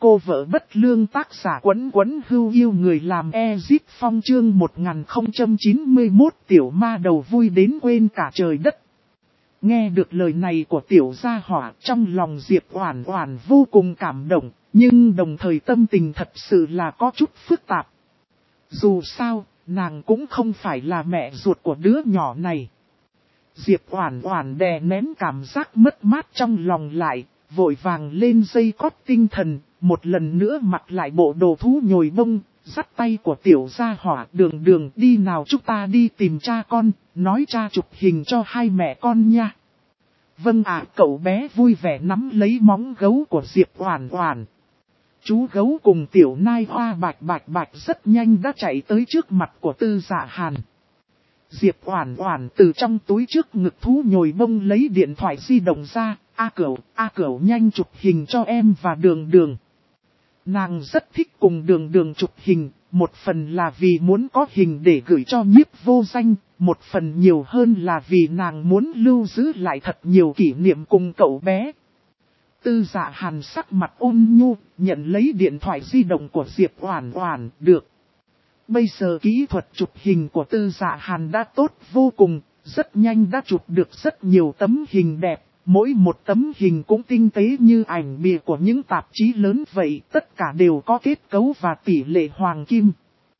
Cô vợ bất lương tác giả Quấn Quấn Hưu yêu người làm Ezip Phong chương 1091 tiểu ma đầu vui đến quên cả trời đất. Nghe được lời này của tiểu gia hỏa trong lòng Diệp Oản Oản vô cùng cảm động, nhưng đồng thời tâm tình thật sự là có chút phức tạp. Dù sao, nàng cũng không phải là mẹ ruột của đứa nhỏ này. Diệp Oản Oản đè nén cảm giác mất mát trong lòng lại, vội vàng lên dây cót tinh thần, một lần nữa mặc lại bộ đồ thú nhồi bông, dắt tay của tiểu gia hỏa Đường Đường đi nào chúng ta đi tìm cha con, nói cha chụp hình cho hai mẹ con nha. Vâng ạ, cậu bé vui vẻ nắm lấy móng gấu của Diệp Oản Oản. Chú gấu cùng tiểu nai hoa bạch bạch rất nhanh đã chạy tới trước mặt của Tư Dạ Hàn. Diệp Oản Oản từ trong túi trước ngực thú nhồi bông lấy điện thoại di động ra, A Cửu nhanh chụp hình cho em và Đường Đường. Nàng rất thích cùng Đường Đường chụp hình, một phần là vì muốn có hình để gửi cho Nhiếp Vô Danh, một phần nhiều hơn là vì nàng muốn lưu giữ lại thật nhiều kỷ niệm cùng cậu bé. Tư Dạ Hàn sắc mặt ôn nhu, nhận lấy điện thoại di động của Diệp Oản Oản, được. Bây giờ kỹ thuật chụp hình của Tư Dạ Hàn đã tốt vô cùng, rất nhanh đã chụp được rất nhiều tấm hình đẹp, mỗi một tấm hình cũng tinh tế như ảnh bìa của những tạp chí lớn vậy, tất cả đều có kết cấu và tỷ lệ hoàng kim.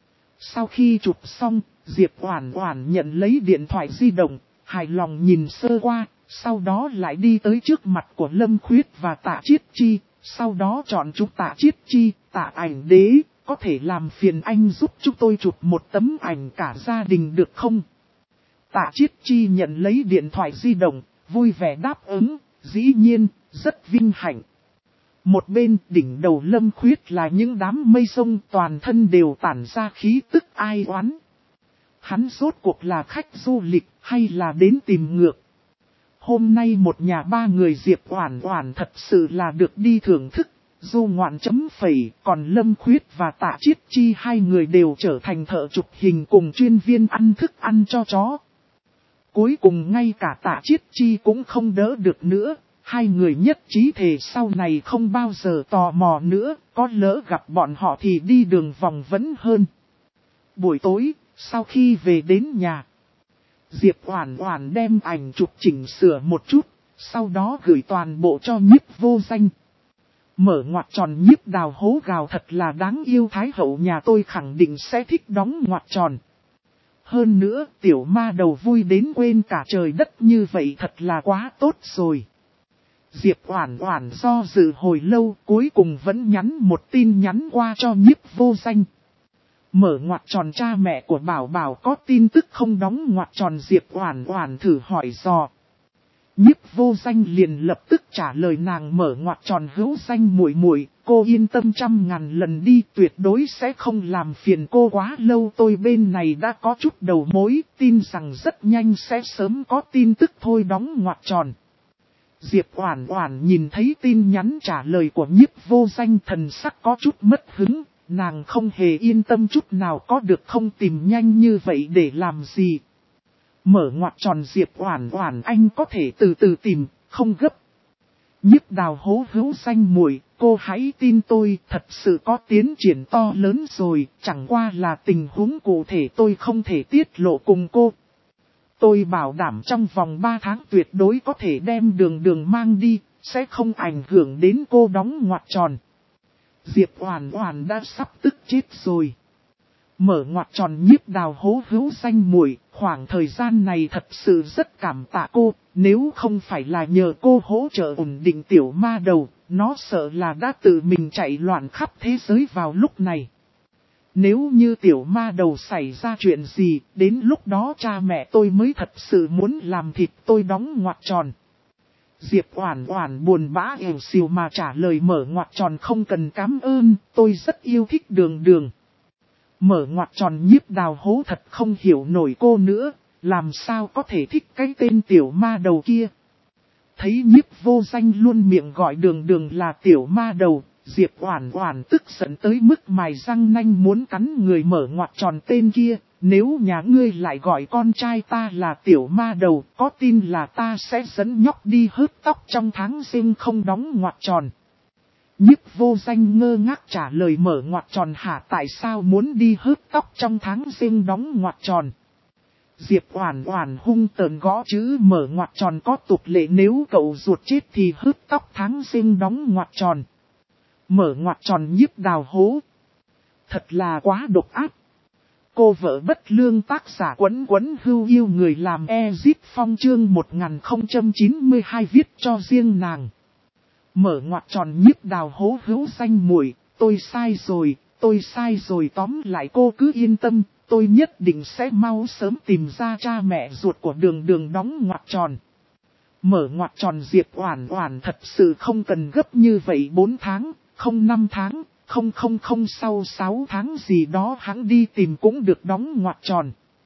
Sau khi chụp xong, Diệp Oản Oản nhận lấy điện thoại di động, hài lòng nhìn sơ qua, sau đó lại đi tới trước mặt của Lâm Khuyết và Tạ Chiết Chi, sau đó chọn chụp Tạ Chiết Chi, Tạ Ảnh Đế. Có thể làm phiền anh giúp chúng tôi chụp một tấm ảnh cả gia đình được không? Tạ Chiết Chi nhận lấy điện thoại di động, vui vẻ đáp ứng, dĩ nhiên, rất vinh hạnh. Một bên đỉnh đầu Lâm Khuyết là những đám mây sông toàn thân đều tản ra khí tức ai oán. Hắn rốt cuộc là khách du lịch hay là đến tìm ngược? Hôm nay một nhà ba người Diệp Oản Oản thật sự là được đi thưởng thức. Du Ngoạn chấm phẩy, còn Lâm Khuyết và Tạ Chiết Chi hai người đều trở thành thợ chụp hình cùng chuyên viên ăn thức ăn cho chó. Cuối cùng ngay cả Tạ Chiết Chi cũng không đỡ được nữa, hai người nhất trí thề sau này không bao giờ tò mò nữa, có lỡ gặp bọn họ thì đi đường vòng vẫn hơn. Buổi tối, sau khi về đến nhà, Diệp Oản Oản đem ảnh chụp chỉnh sửa một chút, sau đó gửi toàn bộ cho Nhiếp Vô Danh. Mở ngoặc tròn Nhiếp Đào hố gào thật là đáng yêu, thái hậu nhà tôi khẳng định sẽ thích đóng ngoặc tròn. Hơn nữa tiểu ma đầu vui đến quên cả trời đất như vậy thật là quá tốt rồi. Diệp Oản Oản do dự hồi lâu cuối cùng vẫn nhắn một tin nhắn qua cho Nhiếp Vô Danh. Mở ngoặc tròn cha mẹ của Bảo Bảo có tin tức không, đóng ngoặc tròn Diệp Oản Oản thử hỏi dò. Nhiếp Vô Danh liền lập tức trả lời nàng, mở ngoặc tròn hữu danh muội muội, cô yên tâm 100.000 lần đi, tuyệt đối sẽ không làm phiền cô quá lâu, tôi bên này đã có chút đầu mối, tin rằng rất nhanh sẽ sớm có tin tức thôi, đóng ngoặc tròn. Diệp Oản Oản nhìn thấy tin nhắn trả lời của Nhiếp Vô Danh thần sắc có chút mất hứng, nàng không hề yên tâm chút nào, có được không, tìm nhanh như vậy để làm gì. Mở ngoặc tròn Diệp Oản Oản, anh có thể từ từ tìm, không gấp. Nhiếp Đào hố hữu danh muội, cô hãy tin tôi, thật sự có tiến triển to lớn rồi, chẳng qua là tình huống cụ thể tôi không thể tiết lộ cùng cô. Tôi bảo đảm trong vòng 3 tháng tuyệt đối có thể đem Đường Đường mang đi, sẽ không ảnh hưởng đến cô, đóng ngoặc tròn. Diệp Oản Oản đã sắp tức chết rồi. Mở ngoặc tròn Nhiếp Đào hố hữu danh muội, khoảng thời gian này thật sự rất cảm tạ cô, nếu không phải là nhờ cô hỗ trợ ổn định tiểu ma đầu, nó sợ là đã tự mình chạy loạn khắp thế giới vào lúc này. Nếu như tiểu ma đầu xảy ra chuyện gì, đến lúc đó cha mẹ tôi mới thật sự muốn làm thịt tôi, đóng ngoặc tròn. Diệp Oản Oản buồn bã ẻo xìu mà trả lời, mở ngoặc tròn không cần cảm ơn, tôi rất yêu thích Đường Đường. Mở ngoặc tròn Nhiếp Đào hố thật không hiểu nổi cô nữa, làm sao có thể thích cái tên tiểu ma đầu kia. Thấy Nhiếp Vô Danh luôn miệng gọi Đường Đường là tiểu ma đầu, Diệp Oản Oản tức giận tới mức mài răng nanh muốn cắn người. Mở ngoặc tròn tên kia, nếu nhà ngươi lại gọi con trai ta là tiểu ma đầu, có tin là ta sẽ dẫn nhóc đi hớt tóc trong tháng Giêng không, đóng ngoặc tròn. Nhiếp Vô Danh ngơ ngác trả lời mở ngoặc tròn hả, tại sao muốn đi hớt tóc trong tháng Giêng đóng ngoặc tròn. Diệp Oản Oản hung tợn gõ chữ mở ngoặc tròn có tục lệ nếu cậu ruột chết thì hớt tóc tháng Giêng đóng ngoặc tròn. Mở ngoặc tròn Nhiếp đào hố. Thật là quá độc ác. Cô vợ bất lương tác giả Quấn Quấn Hưu yêu người làm Ezip Phong chương 1092 viết cho riêng nàng. Mở ngoặc tròn Nhiếp đào hố hữu danh muội, tôi sai rồi tóm lại cô cứ yên tâm, tôi nhất định sẽ mau sớm tìm ra cha mẹ ruột của Đường Đường đóng ngoặc tròn. Mở ngoặc tròn Diệp Oản Oản thật sự không cần gấp như vậy 4 tháng, không 5 tháng, không sau 6 tháng gì đó hắn đi tìm cũng được đóng ngoặc tròn.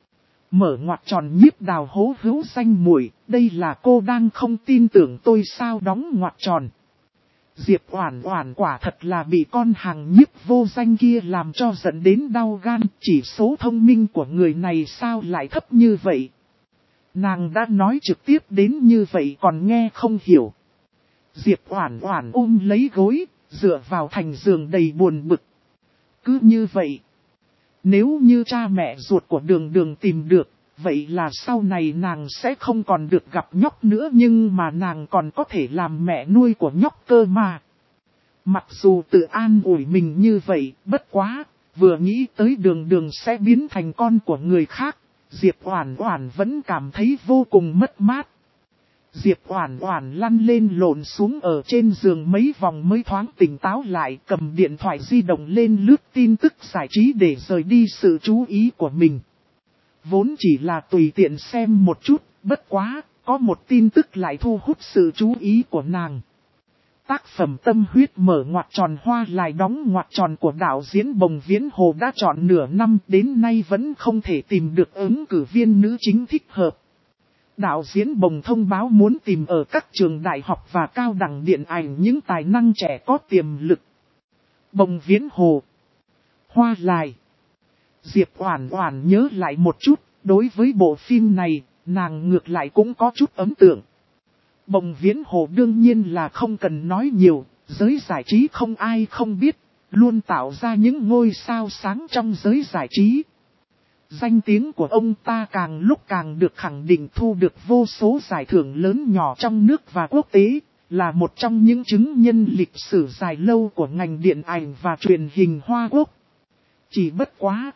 Mở ngoặc tròn Nhiếp đào hố hữu danh muội, đây là cô đang không tin tưởng tôi sao đóng ngoặc tròn. Diệp Oản Oản quả thật là bị con hàng Nhiếp Vô Danh kia làm cho giận đến đau gan, chỉ số thông minh của người này sao lại thấp như vậy. Nàng đã nói trực tiếp đến như vậy còn nghe không hiểu. Diệp Oản Oản ôm lấy gối, dựa vào thành giường đầy buồn bực. Cứ như vậy, nếu như cha mẹ ruột của Đường Đường tìm được, vậy là sau này nàng sẽ không còn được gặp nhóc nữa, nhưng mà nàng còn có thể làm mẹ nuôi của nhóc cơ mà. Mặc dù tự an ủi mình như vậy, bất quá, vừa nghĩ tới Đường Đường sẽ biến thành con của người khác, Diệp Oản Oản vẫn cảm thấy vô cùng mất mát. Diệp Oản Oản lăn lên lộn xuống ở trên giường mấy vòng mới thoáng tỉnh táo lại, cầm điện thoại di động lên lướt tin tức giải trí để rời đi sự chú ý của mình. Vốn chỉ là tùy tiện xem một chút, bất quá, có một tin tức lại thu hút sự chú ý của nàng. Tác phẩm tâm huyết mở ngoặc tròn hoa lại đóng ngoặc tròn của đạo diễn Bồng Viễn Hồ đã chọn nửa năm đến nay vẫn không thể tìm được ứng cử viên nữ chính thích hợp. Đạo diễn Bồng thông báo muốn tìm ở các trường đại học và cao đẳng điện ảnh những tài năng trẻ có tiềm lực. Bồng Viễn Hồ, Hoa Lài. Diệp Oản Oản nhớ lại một chút, đối với bộ phim này, nàng ngược lại cũng có chút ấn tượng. Bồng Viễn Hồ đương nhiên là không cần nói nhiều, giới giải trí không ai không biết, luôn tạo ra những ngôi sao sáng trong giới giải trí. Danh tiếng của ông ta càng lúc càng được khẳng định, thu được vô số giải thưởng lớn nhỏ trong nước và quốc tế, là một trong những chứng nhân lịch sử dài lâu của ngành điện ảnh và truyền hình Hoa Quốc. Chỉ bất quá,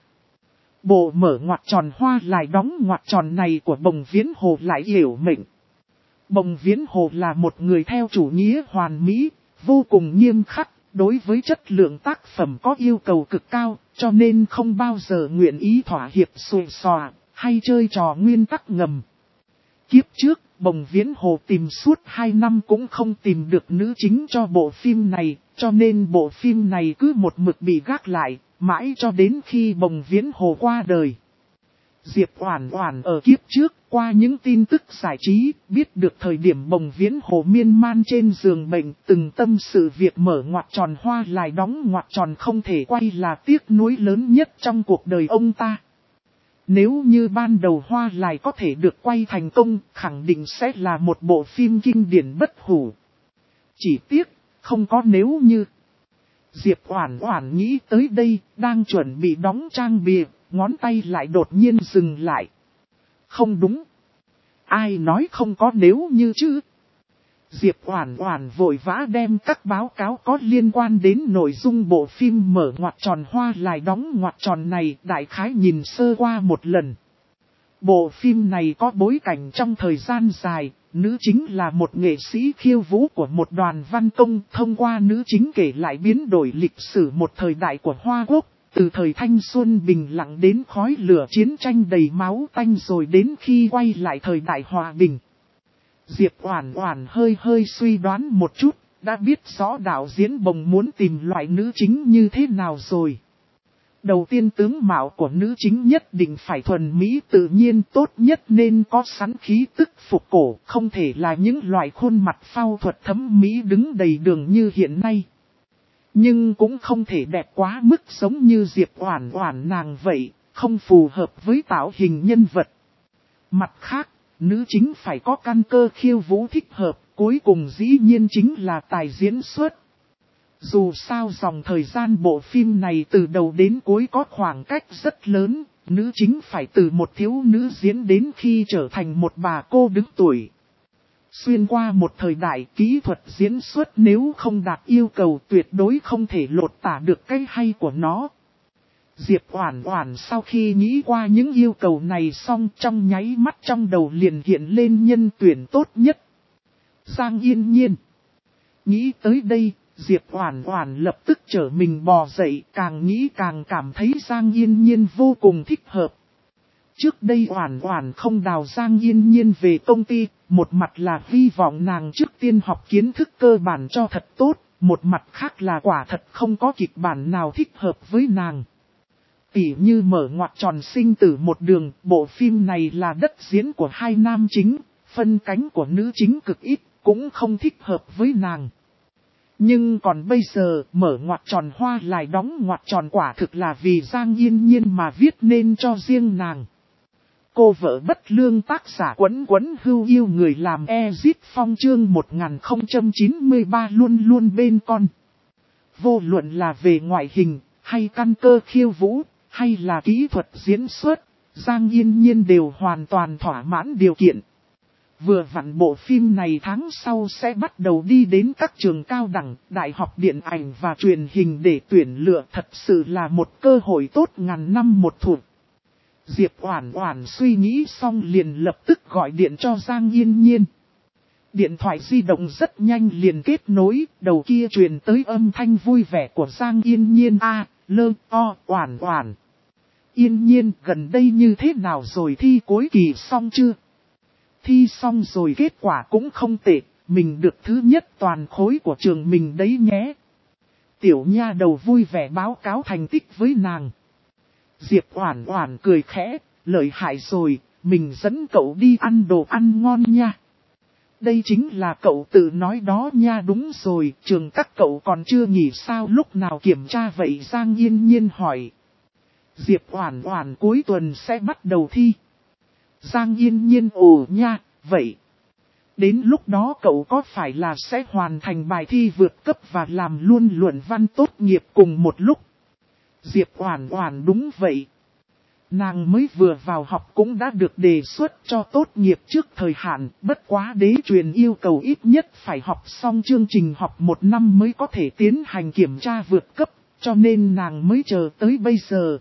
bộ mở ngoặc tròn hoa lại đóng ngoặc tròn này của Bồng Viễn Hồ lại hiểu mệnh. Bồng Viễn Hồ là một người theo chủ nghĩa hoàn mỹ, vô cùng nghiêm khắc, đối với chất lượng tác phẩm có yêu cầu cực cao, cho nên không bao giờ nguyện ý thỏa hiệp xuề xòa, hay chơi trò nguyên tắc ngầm. Kiếp trước, Bồng Viễn Hồ tìm suốt 2 năm cũng không tìm được nữ chính cho bộ phim này, cho nên bộ phim này cứ một mực bị gác lại, mãi cho đến khi Bồng Viễn Hồ qua đời. Diệp Oản Oản ở kiếp trước, qua những tin tức giải trí, biết được thời điểm Bồng Viễn Hồ miên man trên giường bệnh, từng tâm sự việc mở ngoặc tròn hoa lại đóng ngoặc tròn không thể quay là tiếc nuối lớn nhất trong cuộc đời ông ta. Nếu như ban đầu hoa lại có thể được quay thành công, khẳng định sẽ là một bộ phim kinh điển bất hủ. Chỉ tiếc, không có nếu như. Diệp Oản Oản nghĩ tới đây, đang chuẩn bị đóng trang bìa, ngón tay lại đột nhiên dừng lại. Không đúng. Ai nói không có nếu như chứ? Diệp Oản Oản vội vã đem các báo cáo có liên quan đến nội dung bộ phim mở ngoặc tròn hoa lại đóng ngoặc tròn này đại khái nhìn sơ qua một lần. Bộ phim này có bối cảnh trong thời gian dài, nữ chính là một nghệ sĩ khiêu vũ của một đoàn văn công, thông qua nữ chính kể lại biến đổi lịch sử một thời đại của Hoa Quốc, từ thời thanh xuân bình lặng đến khói lửa chiến tranh đầy máu tanh rồi đến khi quay lại thời đại hòa bình. Diệp Oản Oản hơi suy đoán một chút, đã biết rõ đạo diễn Bồng muốn tìm loại nữ chính như thế nào rồi. Đầu tiên tướng mạo của nữ chính nhất định phải thuần mỹ tự nhiên, tốt nhất nên có sẵn khí tức phục cổ, không thể là những loại khuôn mặt phao thuật thẩm mỹ đứng đầy đường như hiện nay. Nhưng cũng không thể đẹp quá mức giống như Diệp Oản Oản nàng vậy, không phù hợp với tạo hình nhân vật. Mặt khác, nữ chính phải có căn cơ khiêu vũ thích hợp, cuối cùng dĩ nhiên chính là tài diễn xuất. Dù sao dòng thời gian bộ phim này từ đầu đến cuối có khoảng cách rất lớn, nữ chính phải từ một thiếu nữ diễn đến khi trở thành một bà cô đứng tuổi. Xuyên qua một thời đại, kỹ thuật diễn xuất nếu không đạt yêu cầu tuyệt đối không thể lột tả được cái hay của nó. Diệp Oản Oản sau khi nghĩ qua những yêu cầu này xong, trong nháy mắt trong đầu liền hiện lên nhân tuyển tốt nhất. Giang Yên Nhiên. Nghĩ tới đây, Diệp Oản Oản lập tức trở mình bò dậy, càng nghĩ càng cảm thấy Giang Yên Nhiên vô cùng thích hợp. Trước đây Oản Oản không đào Giang Yên Nhiên về công ty, một mặt là hy vọng nàng trước tiên học kiến thức cơ bản cho thật tốt, một mặt khác là quả thật không có kịch bản nào thích hợp với nàng. Tỉ như mở ngoặc tròn sinh tử một đường, bộ phim này là đất diễn của hai nam chính, phân cánh của nữ chính cực ít, cũng không thích hợp với nàng. Nhưng còn bây giờ, mở ngoặc tròn hoa lại đóng ngoặc tròn quả thực là vì Giang Yên Nhiên mà viết nên cho riêng nàng. Cô vợ bất lương tác giả Quấn Quấn Hưu yêu người làm Ezip Phong chương 1093 luôn luôn bên con. Vô luận là về ngoại hình, hay căn cơ khiêu vũ, hay là kỹ thuật diễn xuất, Giang Yên Nhiên đều hoàn toàn thỏa mãn điều kiện. Vừa vặn bộ phim này tháng sau sẽ bắt đầu đi đến các trường cao đẳng, đại học điện ảnh và truyền hình để tuyển lựa, thật sự là một cơ hội tốt ngàn năm một thủa. Diệp Oản Oản suy nghĩ xong liền lập tức gọi điện cho Giang Yên Nhiên. Điện thoại di động rất nhanh liền kết nối, đầu kia truyền tới âm thanh vui vẻ của Giang Yên Nhiên. Oản Oản. Yên Nhiên, gần đây như thế nào rồi, thi cuối kỳ xong chưa? Thi xong rồi, kết quả cũng không tệ, mình được thứ nhất toàn khối của trường mình đấy nhé. Tiểu nha đầu vui vẻ báo cáo thành tích với nàng. Diệp Oản Oản cười khẽ, lợi hại rồi, mình dẫn cậu đi ăn đồ ăn ngon nha. Đây chính là cậu tự nói đó nha. Đúng rồi, trường các cậu còn chưa nghỉ sao, lúc nào kiểm tra vậy, Giang Yên Nhiên hỏi. Diệp Oản Oản cuối tuần sẽ bắt đầu thi. Giang Yên Nhiên ồ nha, vậy. Đến lúc đó cậu có phải là sẽ hoàn thành bài thi vượt cấp và làm luôn luận văn tốt nghiệp cùng một lúc? Diệp Oản Oản đúng vậy. Nàng mới vừa vào học cũng đã được đề xuất cho tốt nghiệp trước thời hạn, bất quá đế truyền yêu cầu ít nhất phải học xong chương trình học 1 năm mới có thể tiến hành kiểm tra vượt cấp, cho nên nàng mới chờ tới bây giờ.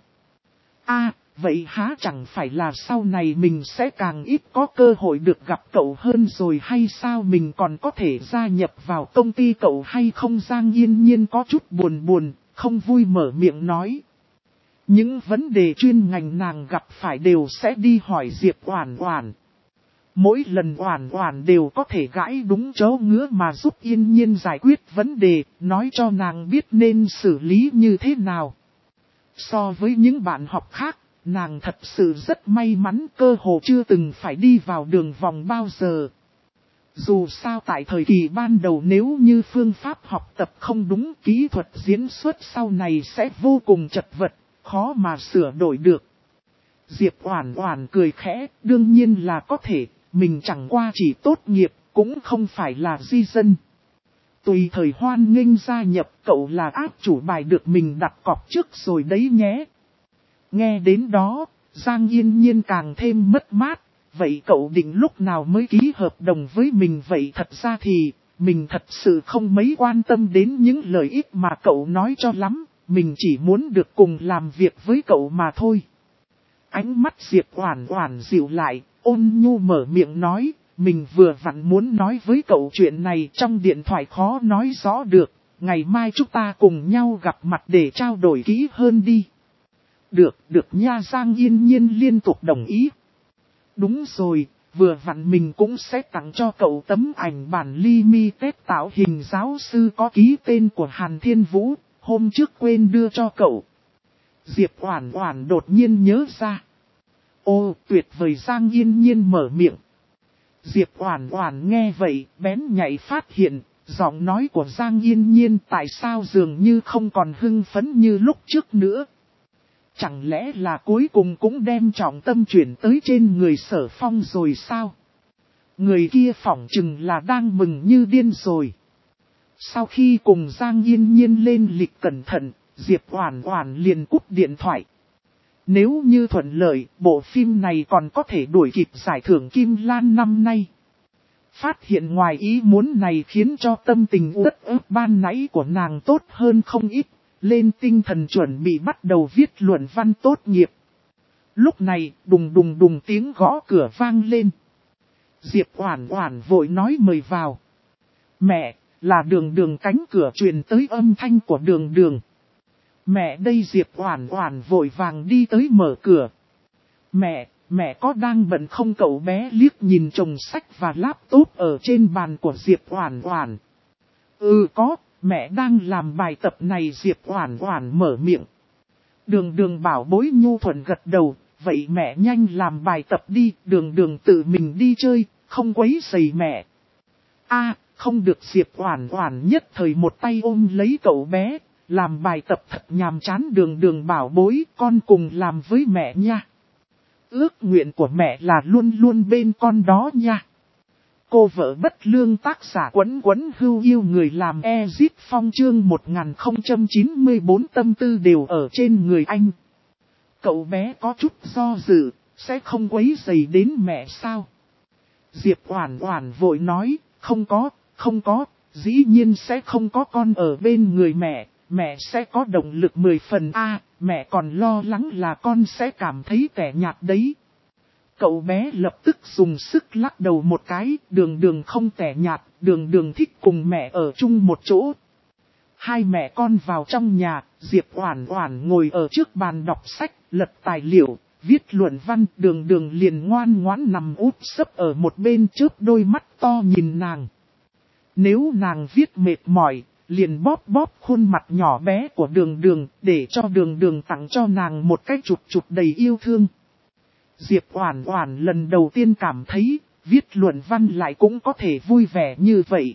Vậy há chẳng phải là sau này mình sẽ càng ít có cơ hội được gặp cậu hơn rồi hay sao, mình còn có thể gia nhập vào công ty cậu hay không? Giang Yên Nhiên có chút buồn, không vui mở miệng nói. Những vấn đề chuyên ngành nàng gặp phải đều sẽ đi hỏi Diệp Oản Oản. Mỗi lần Oản Oản đều có thể gãi đúng chỗ ngứa mà giúp Yên Nhiên giải quyết vấn đề, nói cho nàng biết nên xử lý như thế nào. So với những bạn học khác, nàng thật sự rất may mắn, cơ hồ chưa từng phải đi vào đường vòng bao giờ. Dù sao tại thời kỳ ban đầu nếu như phương pháp học tập không đúng, kỹ thuật diễn xuất sau này sẽ vô cùng chật vật, khó mà sửa đổi được. Diệp Oản Oản cười khẽ, đương nhiên là có thể, mình chẳng qua chỉ tốt nghiệp, cũng không phải là di dân. Tùy thời hoan nghênh gia nhập, cậu là áp chủ bài được mình đặt cọc trước rồi đấy nhé. Nghe đến đó, Giang Yên Nhiên càng thêm mất mát, vậy cậu định lúc nào mới ký hợp đồng với mình vậy? Thật ra thì, mình thật sự không mấy quan tâm đến những lợi ích mà cậu nói cho lắm, mình chỉ muốn được cùng làm việc với cậu mà thôi. Ánh mắt Diệp Oản Oản dịu lại, ôn nhu mở miệng nói, mình vừa vặn muốn nói với cậu chuyện này, trong điện thoại khó nói rõ được, ngày mai chúng ta cùng nhau gặp mặt để trao đổi kỹ hơn đi. Được nha. Giang Yên Nhiên liên tục đồng ý. Đúng rồi, vừa vặn mình cũng sẽ tặng cho cậu tấm ảnh bản limited tạo hình giáo sư có ký tên của Hàn Thiên Vũ, hôm trước quên đưa cho cậu. Diệp Oản Oản đột nhiên nhớ ra. Ô, tuyệt vời. Giang Yên Nhiên mở miệng. Diệp Oản Oản nghe vậy, bén nhạy phát hiện, giọng nói của Giang Yên Nhiên tại sao dường như không còn hưng phấn như lúc trước nữa. Chẳng lẽ là cuối cùng cũng đem trọng tâm chuyển tới trên người Sở Phong rồi sao? Người kia phỏng chừng là đang mừng như điên rồi. Sau khi cùng Giang Yên Nhiên lên lịch cẩn thận, Diệp Oản Oản liền cúp điện thoại. Nếu như thuận lợi, bộ phim này còn có thể đuổi kịp giải thưởng Kim Lan năm nay. Phát hiện ngoài ý muốn này khiến cho tâm tình uất ức ban nãy của nàng tốt hơn không ít, lên tinh thần chuẩn bị bắt đầu viết luận văn tốt nghiệp. Lúc này, đùng đùng đùng tiếng gõ cửa vang lên. Diệp Oản Oản vội nói mời vào. Mẹ, là Đường Đường, cánh cửa truyền tới âm thanh của Đường Đường. Mẹ đây, Diệp Oản Oản vội vàng đi tới mở cửa. Mẹ có đang bận không? Cậu bé liếc nhìn chồng sách và laptop ở trên bàn của Diệp Oản Oản. Có, mẹ đang làm bài tập này. Diệp Oản Oản mở miệng. Đường Đường bảo bối nhu thuận gật đầu, vậy mẹ nhanh làm bài tập đi, Đường Đường tự mình đi chơi, không quấy rầy mẹ. Không được. Diệp Oản Oản nhất thời một tay ôm lấy cậu bé, làm bài tập thật nhàm chán. Đường Đường bảo bối, con cùng làm với mẹ nha. Ước nguyện của mẹ là luôn luôn bên con đó nha. Cô vợ bất lương, tác giả Quấn Quấn Hưu yêu người làm Ezip Phong, chương 1094, tâm tư đều ở trên người anh. Cậu bé có chút do dự, sẽ không quấy rầy đến mẹ sao? Diệp Oản Oản vội nói, không có, dĩ nhiên sẽ không có, con ở bên người mẹ sẽ có động lực 10 phần. Mẹ còn lo lắng là con sẽ cảm thấy tẻ nhạt đấy. Cậu bé lập tức dùng sức lắc đầu một cái, Đường Đường không tẻ nhạt, Đường Đường thích cùng mẹ ở chung một chỗ. Hai mẹ con vào trong nhà, Diệp Oản Oản ngồi ở trước bàn đọc sách, lật tài liệu, viết luận văn. Đường Đường liền ngoan ngoãn nằm úp sấp ở một bên, chớp đôi mắt to nhìn nàng. Nếu nàng viết mệt mỏi, liền bóp bóp khuôn mặt nhỏ bé của Đường Đường, để cho Đường Đường tặng cho nàng một cái chụp chụp đầy yêu thương. Diệp Oản Oản lần đầu tiên cảm thấy, viết luận văn lại cũng có thể vui vẻ như vậy.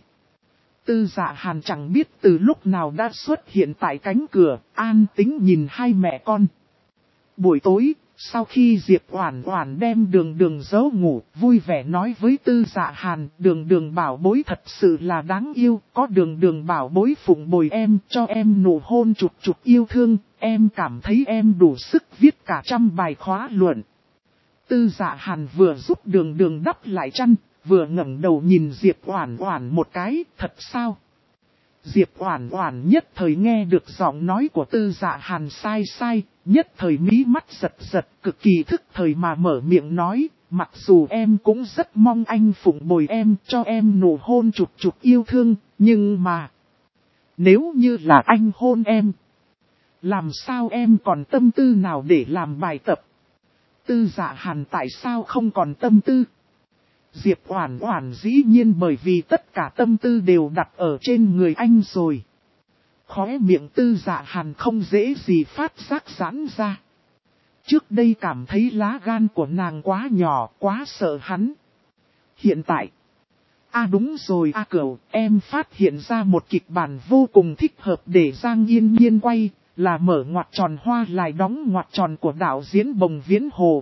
Tư Dạ Hàn chẳng biết từ lúc nào đã xuất hiện tại cánh cửa, an tĩnh nhìn hai mẹ con. Buổi tối, sau khi Diệp Oản Oản đem Đường Đường giấu ngủ, vui vẻ nói với Tư Dạ Hàn, Đường Đường bảo bối thật sự là đáng yêu, có Đường Đường bảo bối phụng bồi em, cho em nụ hôn chụp chụp yêu thương, em cảm thấy em đủ sức viết cả 100 bài khóa luận. Tư Dạ Hàn vừa giúp Đường Đường đắp lại chăn, vừa ngẩng đầu nhìn Diệp Oản Oản một cái, thật sao? Diệp Oản Oản nhất thời nghe được giọng nói của Tư Dạ Hàn sai, nhất thời mí mắt giật giật, cực kỳ thức thời mà mở miệng nói, mặc dù em cũng rất mong anh phụng bồi em, cho em nụ hôn chụp chụp yêu thương, nhưng mà nếu như là anh hôn em, làm sao em còn tâm tư nào để làm bài tập? Tư Dạ Hàn tại sao không còn tâm tư? Diệp Oản Oản dĩ nhiên bởi vì tất cả tâm tư đều đặt ở trên người anh rồi. Khóe miệng Tư Dạ Hàn không dễ gì phát giác giãn ra. Trước đây cảm thấy lá gan của nàng quá nhỏ, quá sợ hắn. Hiện tại, đúng rồi Cửu, em phát hiện ra một kịch bản vô cùng thích hợp để Giang Yên Nhiên quay, là mở ngoặc tròn hoa lại đóng ngoặc tròn của đạo diễn Bồng Viễn Hồ.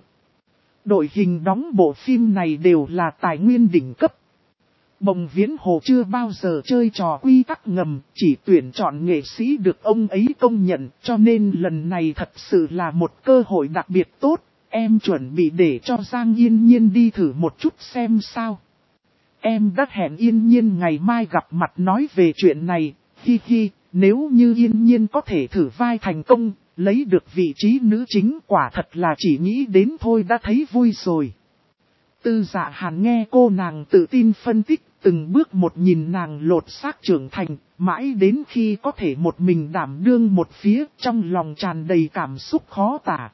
Đội hình đóng bộ phim này đều là tài nguyên đỉnh cấp. Bồng Viễn Hồ chưa bao giờ chơi trò quy tắc ngầm, chỉ tuyển chọn nghệ sĩ được ông ấy công nhận, cho nên lần này thật sự là một cơ hội đặc biệt tốt. Em chuẩn bị để cho Giang Yên Nhiên đi thử một chút xem sao. Em đã hẹn Yên Nhiên ngày mai gặp mặt nói về chuyện này, nếu như Yên Nhiên có thể thử vai thành công, lấy được vị trí nữ chính, quả thật là chỉ nghĩ đến thôi đã thấy vui rồi. Tư Dạ Hàn nghe cô nàng tự tin phân tích, từng bước một nhìn nàng lột xác trưởng thành, mãi đến khi có thể một mình đảm đương một phía, trong lòng tràn đầy cảm xúc khó tả.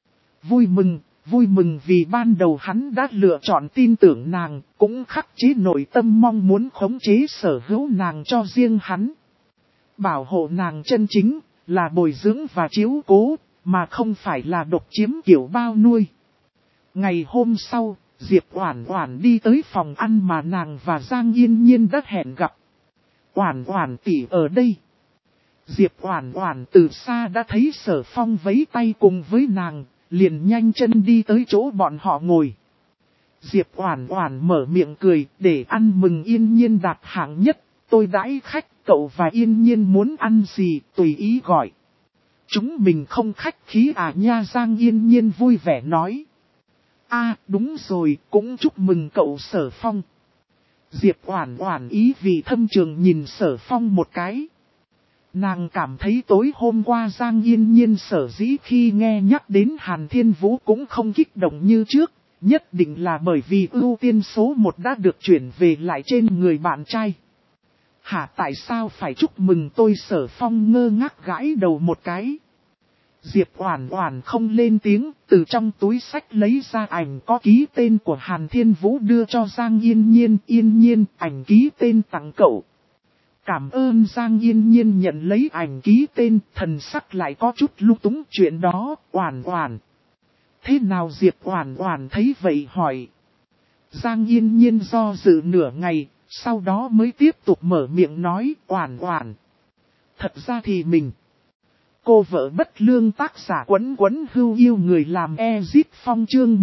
Vui mừng vì ban đầu hắn đã lựa chọn tin tưởng nàng, cũng khắc chế nội tâm mong muốn khống chế sở hữu nàng cho riêng hắn. Bảo hộ nàng chân chính là bồi dưỡng và chiếu cố, mà không phải là độc chiếm kiểu bao nuôi. Ngày hôm sau, Diệp Oản Oản đi tới phòng ăn mà nàng và Giang Yên Nhiên đã hẹn gặp. Oản Oản tỷ ở đây. Diệp Oản Oản từ xa đã thấy Sở Phong vẫy tay cùng với nàng, liền nhanh chân đi tới chỗ bọn họ ngồi. Diệp Oản Oản mở miệng cười, để ăn mừng Yên Nhiên đạt hạng nhất, tôi đãi khách, cậu và Yên Nhiên muốn ăn gì tùy ý gọi. Chúng mình không khách khí à nha, Giang Yên Nhiên vui vẻ nói. Đúng rồi, cũng chúc mừng cậu Sở Phong. Diệp Oản Oản ý vị thâm trường nhìn Sở Phong một cái. Nàng cảm thấy tối hôm qua Giang Yên Nhiên sở dĩ khi nghe nhắc đến Hàn Thiên Vũ cũng không kích động như trước, nhất định là bởi vì ưu tiên số 1 đã được chuyển về lại trên người bạn trai. Tại sao phải chúc mừng tôi? Sở Phong ngơ ngác gãi đầu một cái. Diệp Oản Oản không lên tiếng, từ trong túi sách lấy ra ảnh có ký tên của Hàn Thiên Vũ đưa cho Giang Yên Nhiên. Yên Nhiên, ảnh ký tên tặng cậu. Cảm ơn. Giang Yên Nhiên nhận lấy ảnh ký tên, thần sắc lại có chút lung túng. Chuyện đó, Oản Oản. Thế nào? Diệp Oản Oản thấy vậy hỏi. Giang Yên Nhiên do dự nửa ngày, sau đó mới tiếp tục mở miệng nói. Oản Oản, thật ra thì mình... Cô vợ bất lương, tác giả Quấn Quấn Hưu yêu người làm Ezip Phong chương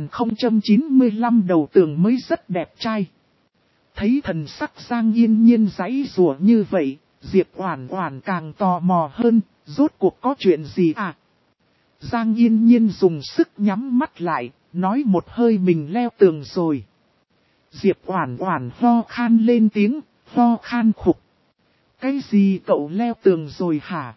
1095 đầu tường mới rất đẹp trai. Thấy thần sắc Giang Yên Nhiên giãy giụa như vậy, Diệp Oản Oản càng tò mò hơn, rốt cuộc có chuyện gì à? Giang Yên Nhiên dùng sức nhắm mắt lại, nói một hơi mình leo tường rồi. Diệp Oản Oản ho khan lên tiếng, ho khan khục. Cái gì cậu leo tường rồi hả?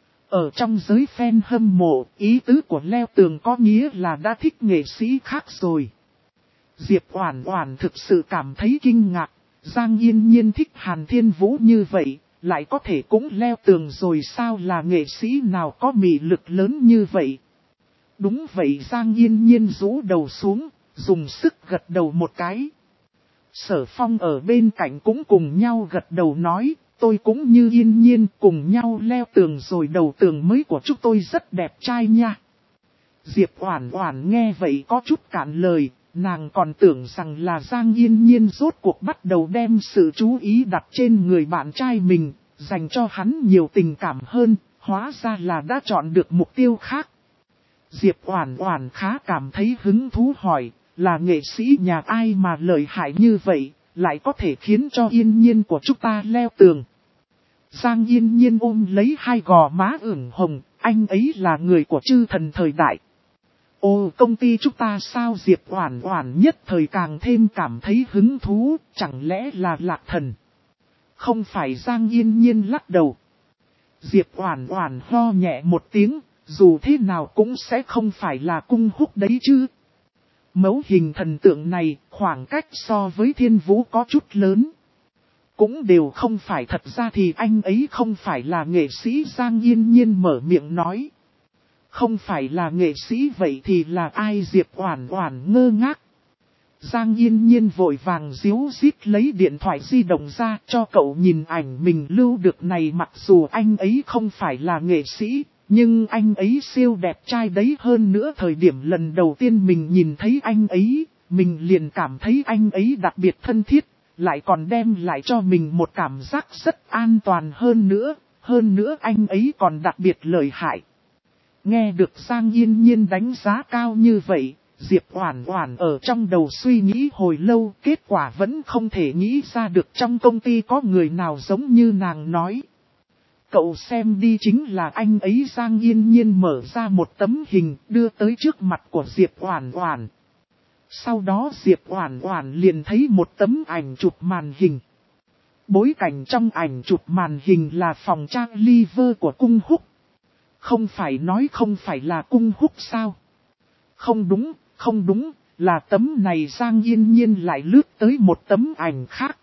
Ở trong giới fan hâm mộ, ý tứ của leo tường có nghĩa là đã thích nghệ sĩ khác rồi. Diệp Oản Oản thực sự cảm thấy kinh ngạc, Giang Yên Nhiên thích Hàn Thiên Vũ như vậy, lại có thể cũng leo tường rồi sao, là nghệ sĩ nào có mị lực lớn như vậy? Đúng vậy. Giang Yên Nhiên rũ đầu xuống, dùng sức gật đầu một cái. Sở Phong ở bên cạnh cũng cùng nhau gật đầu nói. Tôi cũng như Yên Nhiên cùng nhau leo tường rồi, đầu tường mới của chúng tôi rất đẹp trai nha. Diệp Oản Oản nghe vậy có chút cạn lời, nàng còn tưởng rằng là Giang Yên Nhiên rốt cuộc bắt đầu đem sự chú ý đặt trên người bạn trai mình, dành cho hắn nhiều tình cảm hơn, hóa ra là đã chọn được mục tiêu khác. Diệp Oản Oản khá cảm thấy hứng thú hỏi, là nghệ sĩ nhà ai mà lợi hại như vậy? Lại có thể khiến cho Yên Nhiên của chúng ta leo tường. Giang Yên Nhiên ôm lấy hai gò má ửng hồng, anh ấy là người của chư thần thời đại. Ồ, công ty chúng ta sao? Diệp Oản Oản nhất thời càng thêm cảm thấy hứng thú, chẳng lẽ là Lạc Thần? Không phải. Giang Yên Nhiên lắc đầu. Diệp Oản Oản ho nhẹ một tiếng, dù thế nào cũng sẽ không phải là Cung Húc đấy chứ. Mẫu hình thần tượng này, khoảng cách so với Thiên Vũ có chút lớn. Cũng đều không phải. Thật ra thì anh ấy không phải là nghệ sĩ. Giang Yên Nhiên mở miệng nói. Không phải là nghệ sĩ vậy thì là ai? Diệp Oản Oản ngơ ngác. Giang Yên Nhiên vội vàng díu dít lấy điện thoại di động ra cho cậu nhìn ảnh mình lưu được này. Mặc dù anh ấy không phải là nghệ sĩ, nhưng anh ấy siêu đẹp trai đấy. Hơn nữa thời điểm lần đầu tiên mình nhìn thấy anh ấy, mình liền cảm thấy anh ấy đặc biệt thân thiết, lại còn đem lại cho mình một cảm giác rất an toàn hơn nữa anh ấy còn đặc biệt lợi hại. Nghe được Giang Yên Nhiên đánh giá cao như vậy, Diệp Oản Oản ở trong đầu suy nghĩ hồi lâu, kết quả vẫn không thể nghĩ ra được trong công ty có người nào giống như nàng nói. Cậu xem đi, chính là anh ấy. Giang Yên Nhiên mở ra một tấm hình đưa tới trước mặt của Diệp Oản Oản. Sau đó Diệp Oản Oản liền thấy một tấm ảnh chụp màn hình. Bối cảnh trong ảnh chụp màn hình là phòng trang liver của Cung Húc. Không phải nói không phải là Cung Húc sao? Không đúng, là tấm này. Giang Yên Nhiên lại lướt tới một tấm ảnh khác.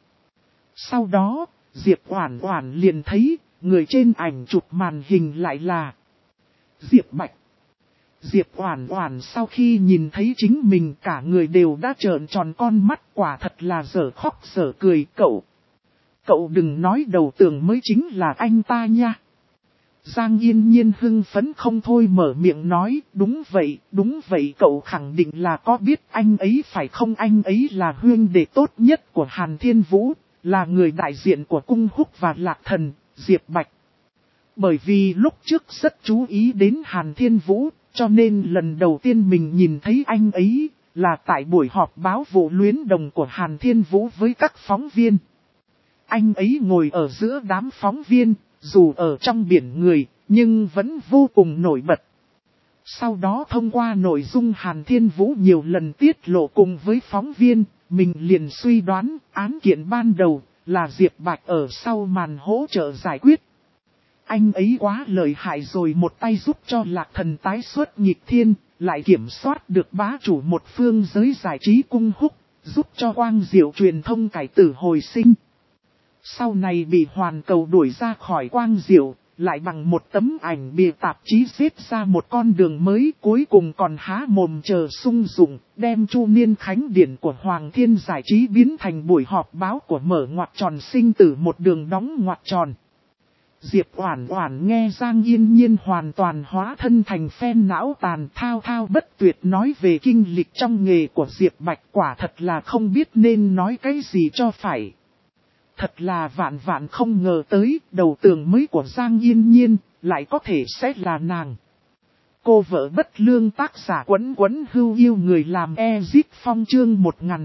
Sau đó, Diệp Oản Oản liền thấy, người trên ảnh chụp màn hình lại là Diệp Bạch. Diệp Oản Oản sau khi nhìn thấy chính mình cả người đều đã trợn tròn con mắt, quả thật là dở khóc dở cười. Cậu đừng nói đầu tường mới chính là anh ta nha. Giang Yên Nhiên hưng phấn không thôi mở miệng nói, đúng vậy, cậu khẳng định là có biết anh ấy phải không? Anh ấy là huynh đệ tốt nhất của Hàn Thiên Vũ, là người đại diện của Cung Húc và Lạc Thần, Diệp Bạch. Bởi vì lúc trước rất chú ý đến Hàn Thiên Vũ, cho nên lần đầu tiên mình nhìn thấy anh ấy, là tại buổi họp báo vụ luyến đồng của Hàn Thiên Vũ với các phóng viên. Anh ấy ngồi ở giữa đám phóng viên, dù ở trong biển người, nhưng vẫn vô cùng nổi bật. Sau đó thông qua nội dung Hàn Thiên Vũ nhiều lần tiết lộ cùng với phóng viên, mình liền suy đoán án kiện ban đầu là Diệp Bạch ở sau màn hỗ trợ giải quyết. Anh ấy quá lợi hại rồi, một tay giúp cho Lạc Thần tái xuất nghịch thiên, lại kiểm soát được bá chủ một phương giới giải trí cung húc, giúp cho Quang Diệu truyền thông cải tử hồi sinh. Sau này bị Hoàn Cầu đuổi ra khỏi Quang Diệu, lại bằng một tấm ảnh bìa tạp chí xếp ra một con đường mới, cuối cùng còn há mồm chờ sung dụng, đem Chu Niên Khánh Điển của Hoàng Thiên giải trí biến thành buổi họp báo của mở ngoặc tròn sinh tử một đường đóng ngoặc tròn. Diệp Oản Oản nghe Giang Yên Nhiên hoàn toàn hóa thân thành phen não tàn, thao thao bất tuyệt nói về kinh lịch trong nghề của Diệp Bạch, quả thật là không biết nên nói cái gì cho phải. Thật là vạn vạn không ngờ tới, đầu tường mới của Giang Yên Nhiên, lại có thể sẽ là nàng. Cô vợ bất lương tác giả Quấn Quấn Hưu yêu người làm Ezip Phong chương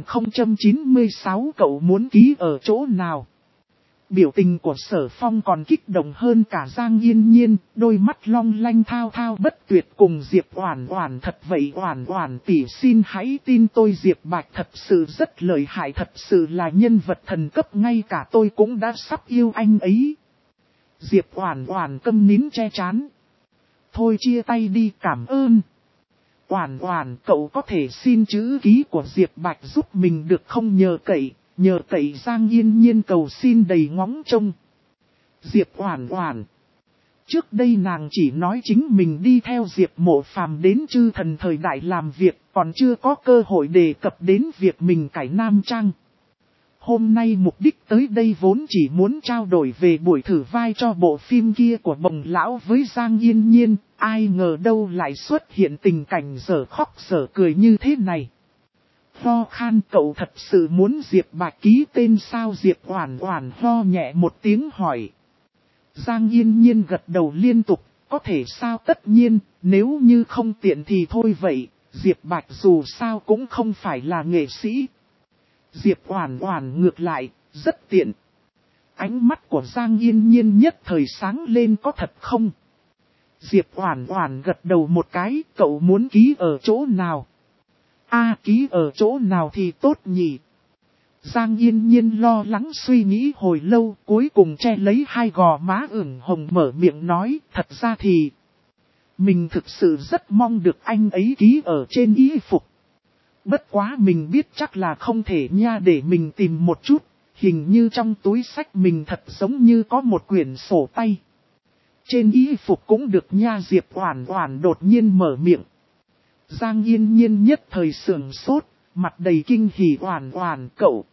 1096 cậu muốn ký ở chỗ nào? Biểu tình của Sở Phong còn kích động hơn cả Giang Yên Nhiên, đôi mắt long lanh thao thao bất tuyệt cùng Diệp Oản Oản. Thật vậy Oản Oản tỷ, xin hãy tin tôi, Diệp Bạch thật sự rất lợi hại, thật sự là nhân vật thần cấp, ngay cả tôi cũng đã sắp yêu anh ấy. Diệp Oản Oản câm nín che chán. Thôi chia tay đi, cảm ơn. Oản Oản, cậu có thể xin chữ ký của Diệp Bạch giúp mình được không, nhờ cậy Giang Yên Nhiên cầu xin đầy ngóng trông. Diệp Oản Oản. Trước đây nàng chỉ nói chính mình đi theo Diệp Mộ Phàm đến chư thần thời đại làm việc, còn chưa có cơ hội đề cập đến việc mình cải nam trang. Hôm nay mục đích tới đây vốn chỉ muốn trao đổi về buổi thử vai cho bộ phim kia của Bồng Lão với Giang Yên Nhiên, ai ngờ đâu lại xuất hiện tình cảnh dở khóc dở cười như thế này. Ho khan, cậu thật sự muốn Diệp Bạch ký tên sao? Diệp Oản Oản ho nhẹ một tiếng hỏi. Giang Yên Nhiên gật đầu liên tục, có thể sao, tất nhiên, nếu như không tiện thì thôi vậy, Diệp Bạch dù sao cũng không phải là nghệ sĩ. Diệp Oản Oản ngược lại, rất tiện. Ánh mắt của Giang Yên Nhiên nhất thời sáng lên, có thật không? Diệp Oản Oản gật đầu một cái, cậu muốn ký ở chỗ nào? Ký ở chỗ nào thì tốt nhỉ? Giang Yên Nhiên lo lắng suy nghĩ hồi lâu, cuối cùng che lấy hai gò má ửng hồng mở miệng nói, thật ra thì mình thực sự rất mong được anh ấy ký ở trên y phục. Bất quá mình biết chắc là không thể nha, để mình tìm một chút, hình như trong túi sách mình thật giống như có một quyển sổ tay. Trên y phục cũng được nha. Diệp Oản Oản đột nhiên mở miệng. Giang Yên Nhiên nhất thời sửng sốt, mặt đầy kinh hỉ. Oản Oản,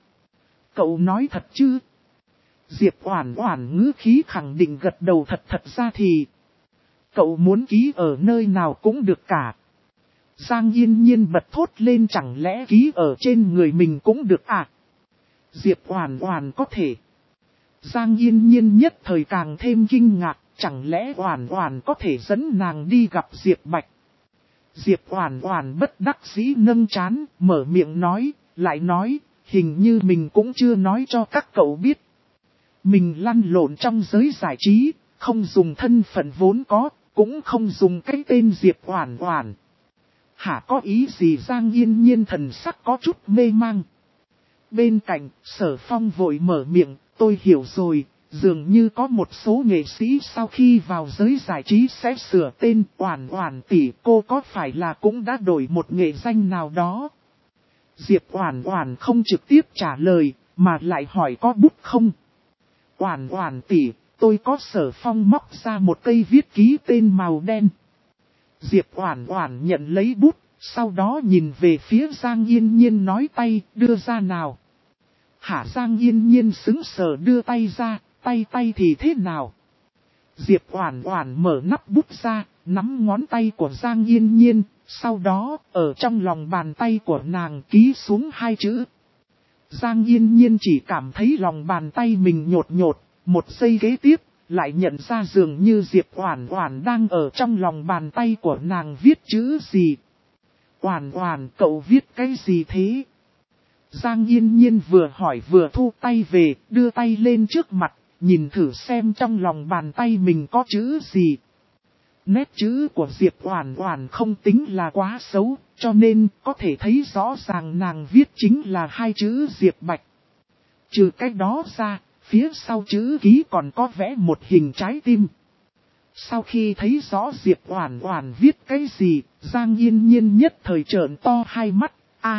cậu nói thật chứ? Diệp Oản Oản ngữ khí khẳng định gật đầu, thật ra thì cậu muốn ký ở nơi nào cũng được cả. Giang Yên Nhiên bật thốt lên, chẳng lẽ ký ở trên người mình cũng được à? Diệp Oản Oản có thể. Giang Yên Nhiên nhất thời càng thêm kinh ngạc, chẳng lẽ Oản Oản có thể dẫn nàng đi gặp Diệp Bạch? Diệp Oản Oản bất đắc dĩ nâng trán, mở miệng nói, lại nói, hình như mình cũng chưa nói cho các cậu biết. Mình lăn lộn trong giới giải trí, không dùng thân phận vốn có, cũng không dùng cái tên Diệp Oản Oản. Hả, có ý gì? Giang Yên Nhiên thần sắc có chút mê mang. Bên cạnh, Sở Phong vội mở miệng, tôi hiểu rồi, dường như có một số nghệ sĩ sau khi vào giới giải trí sẽ sửa tên. Oản Oản tỷ, cô có phải là cũng đã đổi một nghệ danh nào đó? Diệp Oản Oản không trực tiếp trả lời, mà lại hỏi có bút không? Oản Oản tỷ, tôi có. Sở Phong móc ra một cây viết ký tên màu đen. Diệp Oản Oản nhận lấy bút, sau đó nhìn về phía Giang Yên Nhiên nói, tay, đưa ra nào. Hả? Giang Yên Nhiên sững sờ đưa tay ra, tay thì thế nào? Diệp Oản Oản mở nắp bút ra, nắm ngón tay của Giang Yên Nhiên, sau đó, ở trong lòng bàn tay của nàng ký xuống hai chữ. Giang Yên Nhiên chỉ cảm thấy lòng bàn tay mình nhột nhột, một giây kế tiếp, lại nhận ra dường như Diệp Oản Oản đang ở trong lòng bàn tay của nàng viết chữ gì. Oản Oản, cậu viết cái gì thế? Giang Yên Nhiên vừa hỏi vừa thu tay về, đưa tay lên trước mặt, nhìn thử xem trong lòng bàn tay mình có chữ gì. Nét chữ của Diệp Oản Oản không tính là quá xấu, cho nên có thể thấy rõ ràng nàng viết chính là hai chữ Diệp Bạch. Trừ cái đó ra, phía sau chữ ký còn có vẽ một hình trái tim. Sau khi thấy rõ Diệp Oản Oản viết cái gì, Giang Yên Nhiên nhất thời trợn to hai mắt.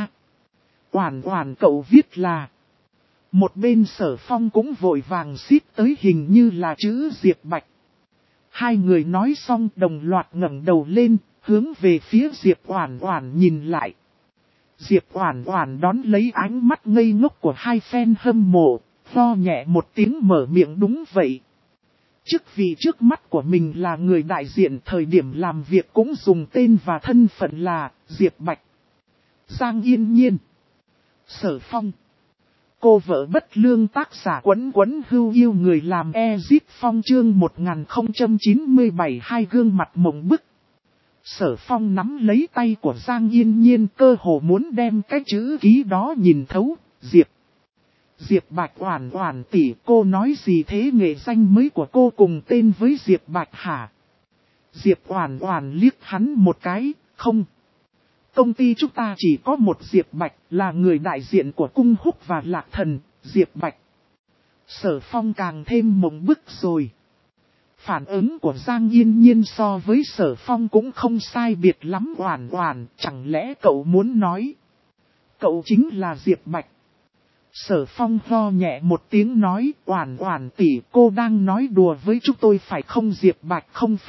Oản Oản cậu viết là... Một bên Sở Phong cũng vội vàng xít tới hình như là chữ Diệp Bạch. Hai người nói xong đồng loạt ngẩng đầu lên, hướng về phía Diệp Oản Oản nhìn lại. Diệp Oản Oản đón lấy ánh mắt ngây ngốc của hai fan hâm mộ, ho nhẹ một tiếng mở miệng đúng vậy. Chức vị trước mắt của mình là người đại diện, thời điểm làm việc cũng dùng tên và thân phận là Diệp Bạch. Giang Yên Nhiên, Sở Phong, cô vợ bất lương, tác giả Quấn Quấn Hưu Yêu người làm Ezip Phong, chương 1097, hai gương mặt mộng bức. Sở Phong nắm lấy tay của Giang Yên Nhiên, cơ hồ muốn đem cái chữ ký đó nhìn thấu. Diệp Bạch Oản Oản tỷ, cô nói gì thế, nghệ danh mới của cô cùng tên với Diệp Bạch hả? Diệp Oản Oản liếc hắn một cái, không. Công ty chúng ta chỉ có một Diệp Bạch, là người đại diện của Cung Húc và Lạc Thần, Diệp Bạch. Sở Phong càng thêm mộng bức rồi. Phản ứng của Giang Yên Nhiên so với Sở Phong cũng không sai biệt lắm. Oản Oản, chẳng lẽ cậu muốn nói cậu chính là Diệp Bạch? Sở Phong ho nhẹ một tiếng nói, Oản Oản tỷ, cô đang nói đùa với chúng tôi phải không? Diệp Bạch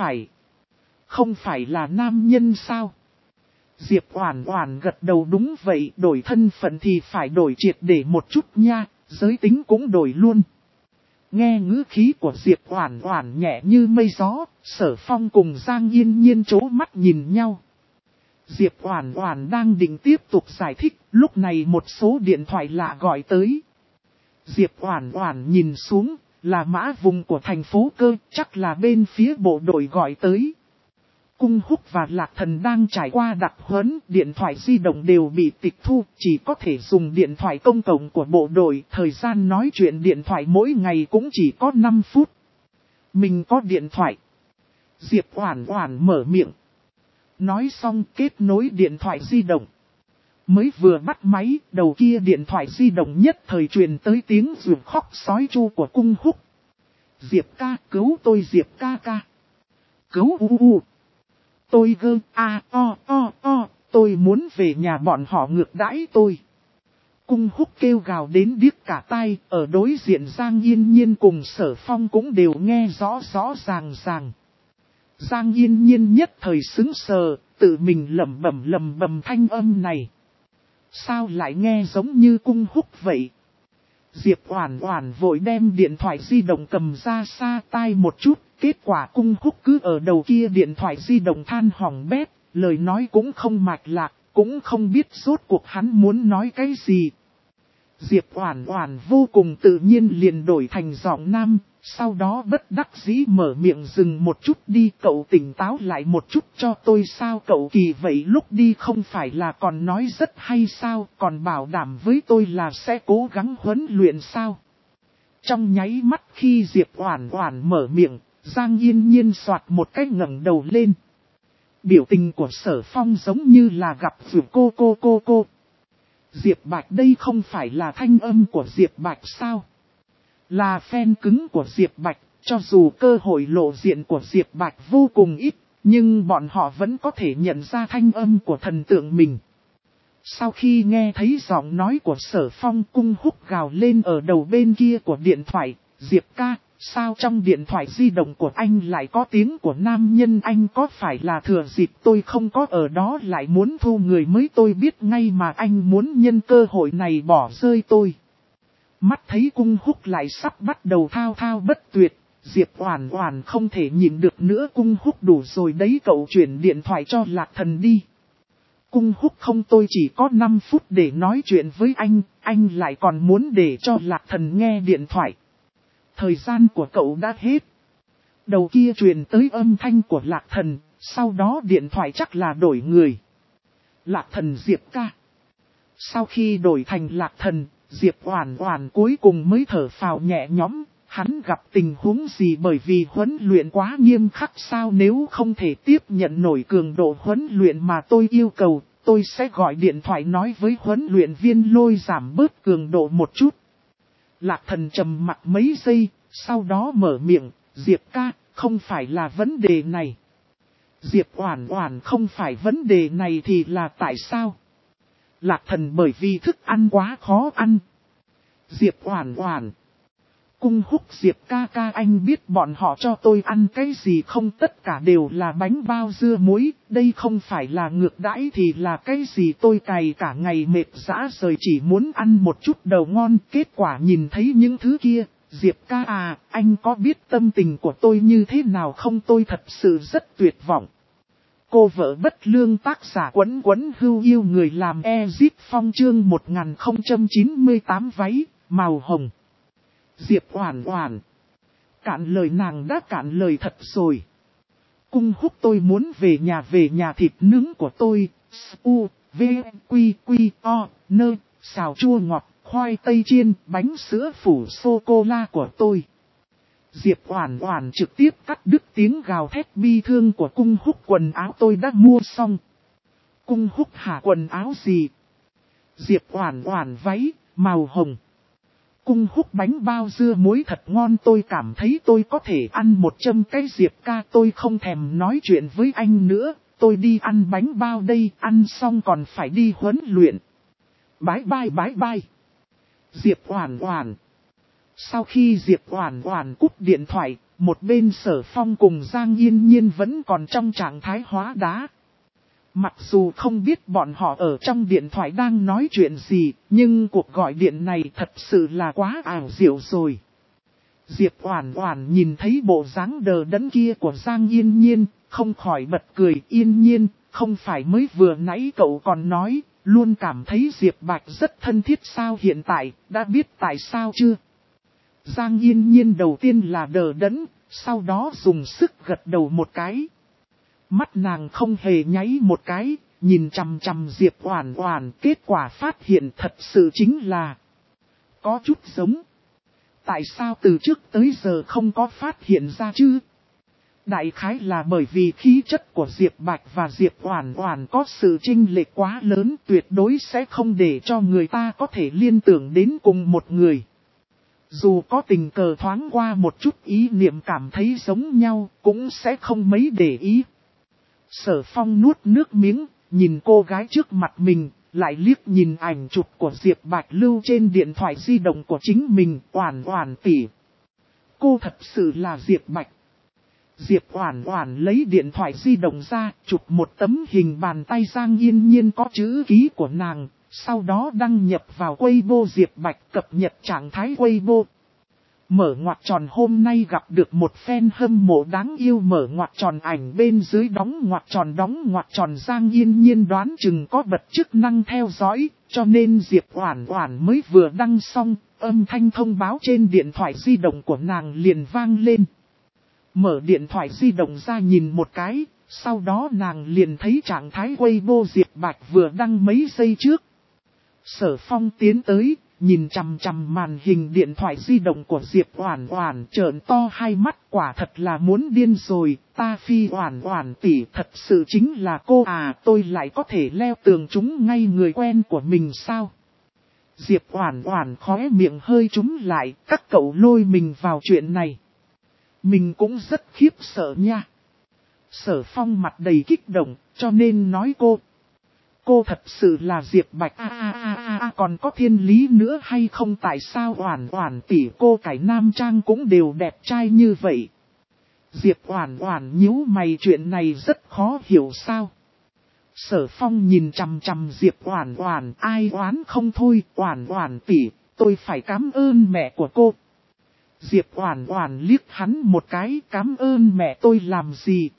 không phải là nam nhân sao? Diệp Oản Oản gật đầu, đúng vậy, đổi thân phận thì phải đổi triệt để một chút nha, giới tính cũng đổi luôn. Nghe ngữ khí của Diệp Oản Oản nhẹ như mây gió, Sở Phong cùng Giang Yên Nhiên chố mắt nhìn nhau. Diệp Oản Oản đang định tiếp tục giải thích, lúc này một số điện thoại lạ gọi tới. Diệp Oản Oản nhìn xuống, là mã vùng của thành phố Cơ, chắc là bên phía bộ đội gọi tới. Cung Húc và Lạc Thần đang trải qua đặc huấn, điện thoại di động đều bị tịch thu, chỉ có thể dùng điện thoại công cộng của bộ đội, thời gian nói chuyện điện thoại mỗi ngày cũng chỉ có 5 phút. Mình có điện thoại. Diệp Oản Oản mở miệng. Nói xong kết nối điện thoại di động. Mới vừa bắt máy, đầu kia điện thoại di động nhất thời truyền tới tiếng ruột khóc sói chu của Cung Húc. Diệp ca, cứu tôi, Diệp ca ca. Cứu u. Tôi gơ, tôi muốn về nhà bọn họ ngược đãi tôi. Cung Húc kêu gào đến điếc cả tai, ở đối diện Giang Yên Nhiên cùng Sở Phong cũng đều nghe rõ ràng. Giang Yên Nhiên nhất thời sững sờ, tự mình lẩm bẩm thanh âm này. Sao lại nghe giống như Cung Húc vậy? Diệp Oản Oản vội đem điện thoại di động cầm ra xa tai một chút, kết quả Cung Húc cứ ở đầu kia điện thoại di động than hỏng bét, lời nói cũng không mạch lạc, cũng không biết rốt cuộc hắn muốn nói cái gì. Diệp Oản Oản vô cùng tự nhiên liền đổi thành giọng nam, sau đó bất đắc dĩ mở miệng, dừng một chút đi, cậu tỉnh táo lại một chút cho tôi. Sao cậu kỳ vậy, lúc đi không phải là còn nói rất hay sao, còn bảo đảm với tôi là sẽ cố gắng huấn luyện sao? Trong nháy mắt khi Diệp Oản Oản mở miệng, Giang Yên Nhiên soạt một cái ngẩng đầu lên. Biểu tình của Sở Phong giống như là gặp vừa cô. Diệp Bạch đây không phải là thanh âm của Diệp Bạch sao? Là fan cứng của Diệp Bạch, cho dù cơ hội lộ diện của Diệp Bạch vô cùng ít, nhưng bọn họ vẫn có thể nhận ra thanh âm của thần tượng mình. Sau khi nghe thấy giọng nói của Sở Phong, Cung Húc gào lên ở đầu bên kia của điện thoại, Diệp ca, sao trong điện thoại di động của anh lại có tiếng của nam nhân, anh có phải là thừa dịp tôi không có ở đó lại muốn thu người mới? Tôi biết ngay mà anh muốn nhân cơ hội này bỏ rơi tôi. Mắt thấy Cung Húc lại sắp bắt đầu thao bất tuyệt, Diệp Oản Oản không thể nhịn được nữa. Cung Húc đủ rồi đấy, cậu chuyển điện thoại cho Lạc Thần đi. Cung Húc không, tôi chỉ có 5 phút để nói chuyện với anh lại còn muốn để cho Lạc Thần nghe điện thoại. Thời gian của cậu đã hết. Đầu kia truyền tới âm thanh của Lạc Thần, sau đó điện thoại chắc là đổi người. Lạc Thần, Diệp ca. Sau khi đổi thành Lạc Thần, Diệp Oản Oản cuối cùng mới thở phào nhẹ nhõm. Hắn gặp tình huống gì bởi vì huấn luyện quá nghiêm khắc sao, nếu không thể tiếp nhận nổi cường độ huấn luyện mà tôi yêu cầu, tôi sẽ gọi điện thoại nói với huấn luyện viên Lôi giảm bớt cường độ một chút. Lạc Thần trầm mặc mấy giây, sau đó mở miệng, Diệp ca, không phải là vấn đề này. Diệp Oản Oản, không phải vấn đề này thì là tại sao? Lạc Thần, bởi vì thức ăn quá khó ăn. Diệp Oản Oản, Cung Húc, Diệp ca ca, anh biết bọn họ cho tôi ăn cái gì không? Tất cả đều là bánh bao dưa muối, đây không phải là ngược đãi thì là cái gì? Tôi cày cả ngày mệt rã rời chỉ muốn ăn một chút đầu ngon, kết quả nhìn thấy những thứ kia. Diệp ca à, anh có biết tâm tình của tôi như thế nào không? Tôi thật sự rất tuyệt vọng. Cô vợ bất lương, tác giả Quấn Quấn Hưu Yêu người làm Ezip Phong, chương 1098, váy màu hồng. Diệp Oản Oản, cạn lời, nàng đã cạn lời thật rồi. Cung Húc, tôi muốn về nhà thịt nướng của tôi, v q q o nơ, xào chua ngọt, khoai tây chiên, bánh sữa phủ sô-cô-la của tôi. Diệp Oản Oản trực tiếp cắt đứt tiếng gào thét bi thương của Cung Húc, quần áo tôi đã mua xong. Cung Húc hả, quần áo gì? Diệp Oản Oản, váy màu hồng. Cung Húc, bánh bao dưa muối thật ngon, tôi cảm thấy tôi có thể ăn 100 cái. Diệp ca, tôi không thèm nói chuyện với anh nữa, tôi đi ăn bánh bao đây, ăn xong còn phải đi huấn luyện. Bye bye bye bye. Diệp Oản Oản. Sau khi Diệp Oản Oản cúp điện thoại, một bên Sở Phong cùng Giang Yên Nhiên vẫn còn trong trạng thái hóa đá. Mặc dù không biết bọn họ ở trong điện thoại đang nói chuyện gì, nhưng cuộc gọi điện này thật sự là quá ảo diệu rồi. Diệp Oản Oản nhìn thấy bộ dáng đờ đẫn kia của Giang Yên Nhiên, không khỏi bật cười. Yên Nhiên, không phải mới vừa nãy cậu còn nói, luôn cảm thấy Diệp Bạch rất thân thiết sao, hiện tại, đã biết tại sao chưa? Giang Yên Nhiên đầu tiên là đờ đẫn, sau đó dùng sức gật đầu một cái. Mắt nàng không hề nháy một cái, nhìn chằm chằm Diệp Oản Oản, kết quả phát hiện thật sự chính là có chút giống. Tại sao từ trước tới giờ không có phát hiện ra chứ? Đại khái là bởi vì khí chất của Diệp Bạch và Diệp Oản Oản có sự chênh lệch quá lớn, tuyệt đối sẽ không để cho người ta có thể liên tưởng đến cùng một người. Dù có tình cờ thoáng qua một chút ý niệm cảm thấy giống nhau, cũng sẽ không mấy để ý. Sở Phong nuốt nước miếng, nhìn cô gái trước mặt mình, lại liếc nhìn ảnh chụp của Diệp Bạch lưu trên điện thoại di động của chính mình. Oản Oản tỷ, cô thật sự là Diệp Bạch. Diệp Oản Oản lấy điện thoại di động ra, chụp một tấm hình bàn tay Giang Yên Nhiên có chữ ký của nàng, sau đó đăng nhập vào Weibo Diệp Bạch, cập nhật trạng thái Weibo. Mở ngoặc tròn, hôm nay gặp được một fan hâm mộ đáng yêu, mở ngoặc tròn, ảnh bên dưới đóng ngoặc tròn. Giang Yên Nhiên đoán chừng có bật chức năng theo dõi, cho nên Diệp Oản Oản mới vừa đăng xong, âm thanh thông báo trên điện thoại di động của nàng liền vang lên. Mở điện thoại di động ra nhìn một cái, sau đó nàng liền thấy trạng thái Weibo Diệp Bạch vừa đăng mấy giây trước. Sở Phong tiến tới, nhìn chằm chằm màn hình điện thoại di động của Diệp Oản Oản, trợn to hai mắt, quả thật là muốn điên rồi. Ta phi Oản Oản tỷ, thật sự chính là cô à, tôi lại có thể leo tường trúng ngay người quen của mình sao? Diệp Oản Oản khóe miệng hơi trúng lại, các cậu lôi mình vào chuyện này. Mình cũng rất khiếp sợ nha. Sở Phong mặt đầy kích động, cho nên nói cô thật sự là Diệp Bạch còn có thiên lý nữa hay không? Tại sao Oản Oản tỷ cô cải nam trang cũng đều đẹp trai như vậy? Diệp Oản Oản nhíu mày, chuyện này rất khó hiểu sao? Sở Phong nhìn chằm chằm Diệp Oản Oản, ai oán không thôi. Oản Oản tỷ, tôi phải cảm ơn mẹ của cô. Diệp Oản Oản liếc hắn một cái, cảm ơn mẹ tôi làm gì?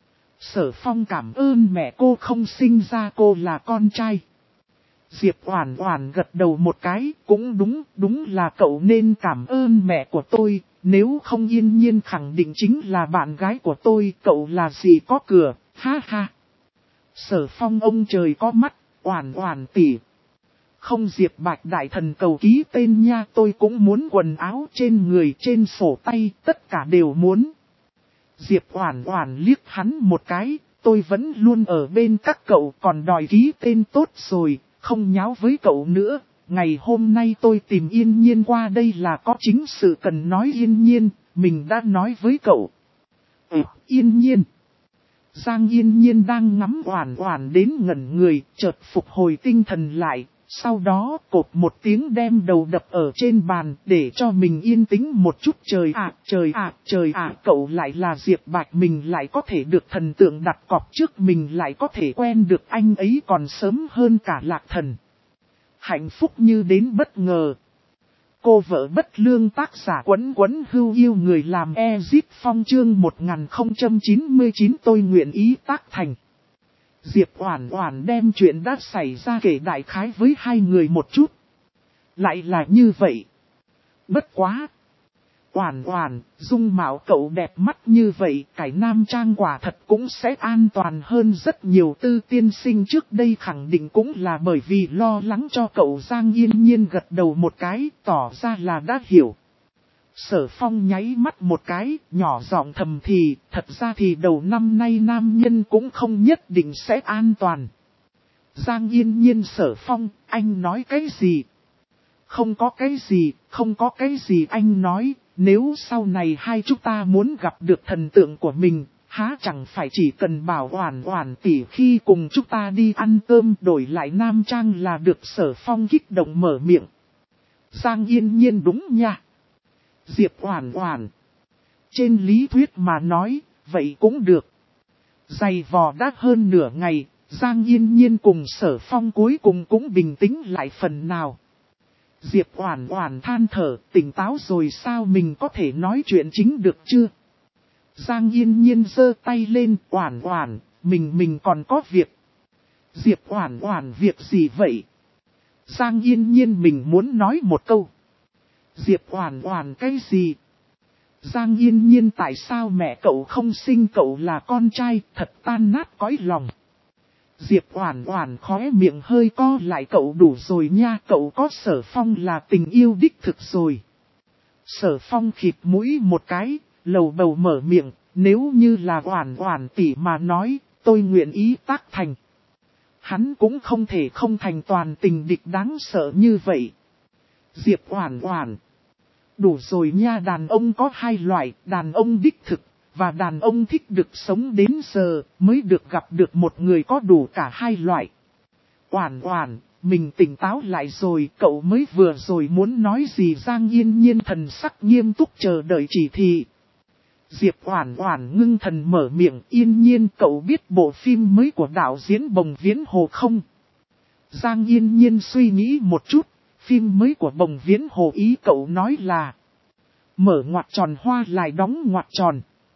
Sở Phong cảm ơn mẹ cô không sinh ra cô là con trai. Diệp Oản Oản gật đầu một cái, cũng đúng là cậu nên cảm ơn mẹ của tôi, nếu không Yên Nhiên khẳng định chính là bạn gái của tôi, cậu là gì có cửa, ha ha. Sở Phong ông trời có mắt, Oản Oản tỷ. Không Diệp Bạch đại thần cầu ký tên nha, tôi cũng muốn quần áo trên người trên sổ tay, tất cả đều muốn. Diệp Oản Oản liếc hắn một cái, tôi vẫn luôn ở bên các cậu còn đòi ký tên tốt rồi, không nháo với cậu nữa. Ngày hôm nay tôi tìm Yên Nhiên qua đây là có chính sự cần nói. Yên Nhiên, mình đã nói với cậu. Yên Nhiên. Giang Yên Nhiên đang ngắm Oản Oản đến ngẩn người, chợt phục hồi tinh thần lại, sau đó cộp một tiếng đem đầu đập ở trên bàn để cho mình yên tĩnh một chút. Trời ạ, cậu lại là Diệp Bạch, mình lại có thể được thần tượng đặt cọc trước, mình lại có thể quen được anh ấy còn sớm hơn cả Lạc Thần. Hạnh phúc như đến bất ngờ. Cô vợ bất lương tác giả Quấn Quấn Hưu yêu người làm Ezip Phong chương 1099 tôi nguyện ý tác thành. Diệp Oản Oản đem chuyện đã xảy ra kể đại khái với hai người một chút. Lại là như vậy. Bất quá. Oản Oản, dung mạo cậu đẹp mắt như vậy, cải nam trang quả thật cũng sẽ an toàn hơn rất nhiều. Tư tiên sinh trước đây khẳng định cũng là bởi vì lo lắng cho cậu. Giang Yên Nhiên gật đầu một cái, tỏ ra là đã hiểu. Sở Phong nháy mắt một cái, nhỏ giọng thầm thì, thật ra thì đầu năm nay nam nhân cũng không nhất định sẽ an toàn. Giang Yên Nhiên, Sở Phong, anh nói cái gì? Không có cái gì anh nói, nếu sau này hai chúng ta muốn gặp được thần tượng của mình, há chẳng phải chỉ cần bảo Oản Oản tỷ khi cùng chúng ta đi ăn cơm đổi lại nam trang là được. Sở Phong kích động mở miệng. Giang Yên Nhiên, đúng nha. Diệp Oản Oản. Trên lý thuyết mà nói, vậy cũng được. Dày vò đã hơn nửa ngày, Giang Yên Nhiên cùng Sở Phong cuối cùng cũng bình tĩnh lại phần nào. Diệp Oản Oản than thở, tỉnh táo rồi sao, mình có thể nói chuyện chính được chưa? Giang Yên Nhiên giơ tay lên, Oản Oản, mình còn có việc. Diệp Oản Oản, việc gì vậy? Giang Yên Nhiên, mình muốn nói một câu. Diệp Oản Oản, cái gì? Giang Yên Nhiên, tại sao mẹ cậu không sinh cậu là con trai, thật tan nát cõi lòng. Diệp Oản Oản khóe miệng hơi co lại, cậu đủ rồi nha, cậu có Sở Phong là tình yêu đích thực rồi. Sở Phong khịt mũi một cái, lầu bầu mở miệng, nếu như là Oản Oản tỷ mà nói, tôi nguyện ý tác thành. Hắn cũng không thể không thành toàn tình địch đáng sợ như vậy. Diệp Oản Oản. Đủ rồi nha, đàn ông có hai loại, đàn ông đích thực, và đàn ông thích được sống đến giờ, mới được gặp được một người có đủ cả hai loại. Oản Oản, mình tỉnh táo lại rồi, cậu mới vừa rồi muốn nói gì? Giang Yên Nhiên thần sắc nghiêm túc chờ đợi chỉ thị. Diệp Oản Oản ngưng thần mở miệng, Yên Nhiên, cậu biết bộ phim mới của đạo diễn Bồng Viễn Hồ không? Giang Yên Nhiên suy nghĩ một chút, phim mới của Bồng Viễn Hồ ý cậu nói là mở ngoặc tròn hoa lại đóng ngoặc tròn.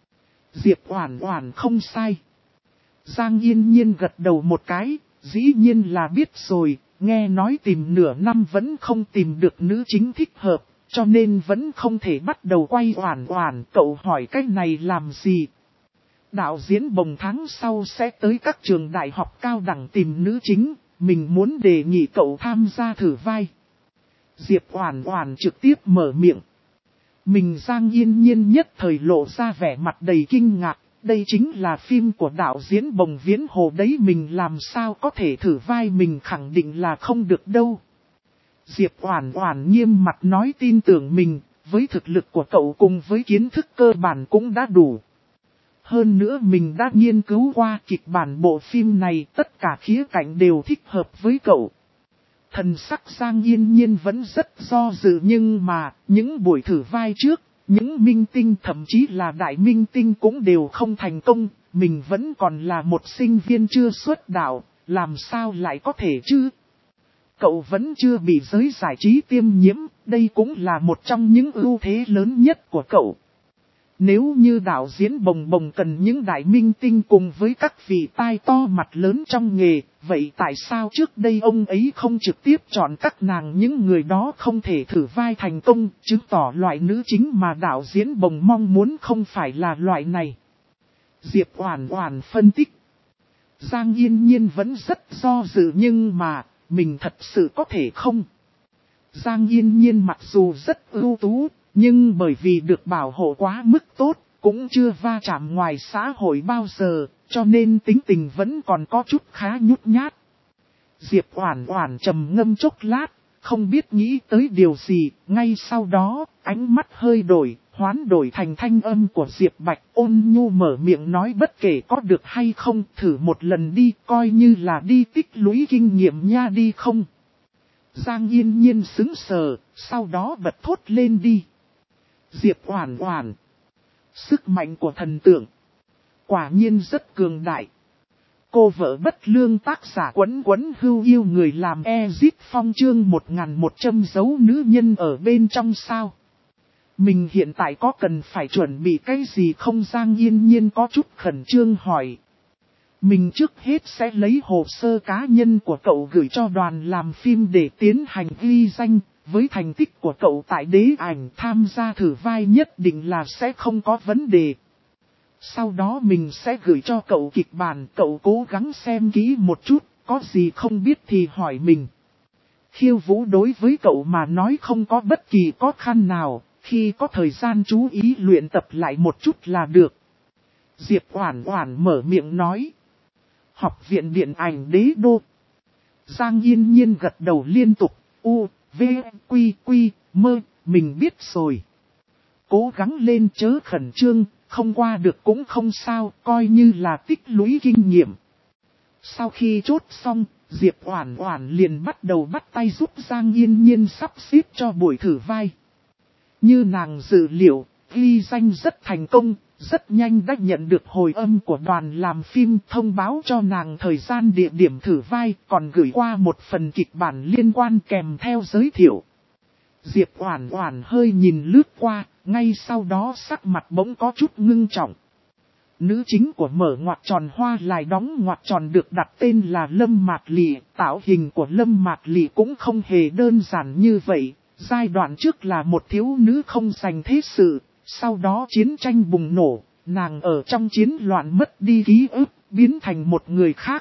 Diệp Oản Oản, không sai. Giang Yên Nhiên gật đầu một cái, dĩ nhiên là biết rồi, nghe nói tìm nửa năm vẫn không tìm được nữ chính thích hợp, cho nên vẫn không thể bắt đầu quay. Oản Oản, cậu hỏi cái này làm gì? Đạo diễn Bồng tháng sau sẽ tới các trường đại học cao đẳng tìm nữ chính, mình muốn đề nghị cậu tham gia thử vai. Diệp Oản Oản trực tiếp mở miệng. Mình Giang Yên Nhiên nhất thời lộ ra vẻ mặt đầy kinh ngạc, đây chính là phim của đạo diễn Bồng Viễn Hồ đấy, mình làm sao có thể thử vai, mình khẳng định là không được đâu. Diệp Oản Oản nghiêm mặt nói, tin tưởng mình, với thực lực của cậu cùng với kiến thức cơ bản cũng đã đủ. Hơn nữa mình đã nghiên cứu qua kịch bản bộ phim này, tất cả khía cạnh đều thích hợp với cậu. Thần sắc Giang Yên Nhiên vẫn rất do dự, nhưng mà, những buổi thử vai trước, những minh tinh thậm chí là đại minh tinh cũng đều không thành công, mình vẫn còn là một sinh viên chưa xuất đạo, làm sao lại có thể chứ? Cậu vẫn chưa bị giới giải trí tiêm nhiễm, đây cũng là một trong những ưu thế lớn nhất của cậu. Nếu như đạo diễn Bồng cần những đại minh tinh cùng với các vị tai to mặt lớn trong nghề, vậy tại sao trước đây ông ấy không trực tiếp chọn các nàng, những người đó không thể thử vai thành công, chứng tỏ loại nữ chính mà đạo diễn Bồng mong muốn không phải là loại này. Diệp Oản Oản phân tích. Giang Yên Nhiên vẫn rất do dự, nhưng mà, mình thật sự có thể không? Giang Yên Nhiên mặc dù rất ưu tú, nhưng bởi vì được bảo hộ quá mức tốt, cũng chưa va chạm ngoài xã hội bao giờ, cho nên tính tình vẫn còn có chút khá nhút nhát. Diệp Oản Oản trầm ngâm chốc lát, không biết nghĩ tới điều gì, ngay sau đó, ánh mắt hơi đổi, hoán đổi thành thanh âm của Diệp Bạch, ôn nhu mở miệng nói bất kể có được hay không, thử một lần đi, coi như là đi tích lũy kinh nghiệm nha đi không. Giang Yên Nhiên sững sờ, sau đó bật thốt lên đi. Diệp Oản Oản, sức mạnh của thần tượng, quả nhiên rất cường đại. Cô vợ bất lương tác giả Quấn Quấn Hưu yêu người làm Ezit Phong chương 1100 dấu nữ nhân ở bên trong sao. Mình hiện tại có cần phải chuẩn bị cái gì không? Giang Yên Nhiên có chút khẩn trương hỏi. Mình trước hết sẽ lấy hồ sơ cá nhân của cậu gửi cho đoàn làm phim để tiến hành ghi danh. Với thành tích của cậu tại đế ảnh tham gia thử vai nhất định là sẽ không có vấn đề. Sau đó mình sẽ gửi cho cậu kịch bản, cậu cố gắng xem kỹ một chút, có gì không biết thì hỏi mình. Khiêu Vũ đối với cậu mà nói không có bất kỳ khó khăn nào, khi có thời gian chú ý luyện tập lại một chút là được. Diệp Oản Oản mở miệng nói. Học viện điện ảnh Đế Đô. Giang Yên Nhiên gật đầu liên tục, U, V, Quy, Quy, Mơ, mình biết rồi. Cố gắng lên chớ khẩn trương, không qua được cũng không sao, coi như là tích lũy kinh nghiệm. Sau khi chốt xong, Diệp Oản Oản liền bắt đầu bắt tay giúp Giang Yên Nhiên sắp xếp cho buổi thử vai. Như nàng dự liệu, ghi danh rất thành công, rất nhanh đã nhận được hồi âm của đoàn làm phim thông báo cho nàng thời gian địa điểm thử vai, còn gửi qua một phần kịch bản liên quan kèm theo giới thiệu. Diệp Oản Oản hơi nhìn lướt qua, ngay sau đó sắc mặt bỗng có chút ngưng trọng. Nữ chính của Mở ngoặc tròn Hoa Lài đóng ngoặc tròn được đặt tên là Lâm Mạt Lị, tạo hình của Lâm Mạt Lị cũng không hề đơn giản như vậy. Giai đoạn trước là một thiếu nữ không giành thế sự, sau đó chiến tranh bùng nổ, nàng ở trong chiến loạn mất đi ký ức, biến thành một người khác.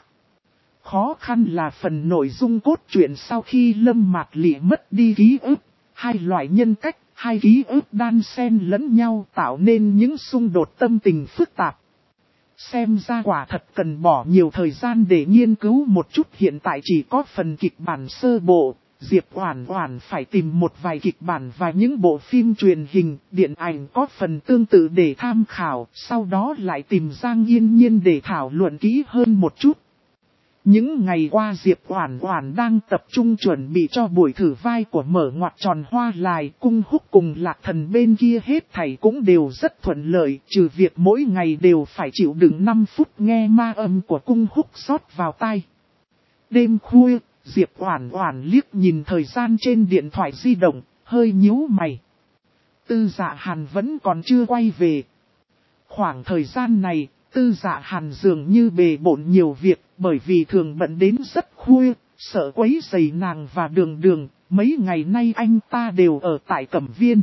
Khó khăn là phần nội dung cốt truyện sau khi Lâm Mạt Lị mất đi ký ức, hai loại nhân cách, hai ký ức đan xen lẫn nhau tạo nên những xung đột tâm tình phức tạp. Xem ra quả thật cần bỏ nhiều thời gian để nghiên cứu một chút, hiện tại chỉ có phần kịch bản sơ bộ. Diệp Oản Oản phải tìm một vài kịch bản và những bộ phim truyền hình, điện ảnh có phần tương tự để tham khảo, sau đó lại tìm Giang Yên Nhiên để thảo luận kỹ hơn một chút. Những ngày qua Diệp Oản Oản đang tập trung chuẩn bị cho buổi thử vai của Mở ngoặc tròn Hoa Lài, Cung Húc cùng Lạc Thần bên kia hết thảy cũng đều rất thuận lợi, trừ việc mỗi ngày đều phải chịu đựng 5 phút nghe ma âm của Cung Húc rót vào tai. Đêm khuya, Diệp Oản Oản liếc nhìn thời gian trên điện thoại di động, hơi nhíu mày. Tư Dạ Hàn vẫn còn chưa quay về. Khoảng thời gian này, Tư Dạ Hàn dường như bề bộn nhiều việc, bởi vì thường bận đến rất khuya, sợ quấy rầy nàng và Đường Đường, mấy ngày nay anh ta đều ở tại Cẩm Viên.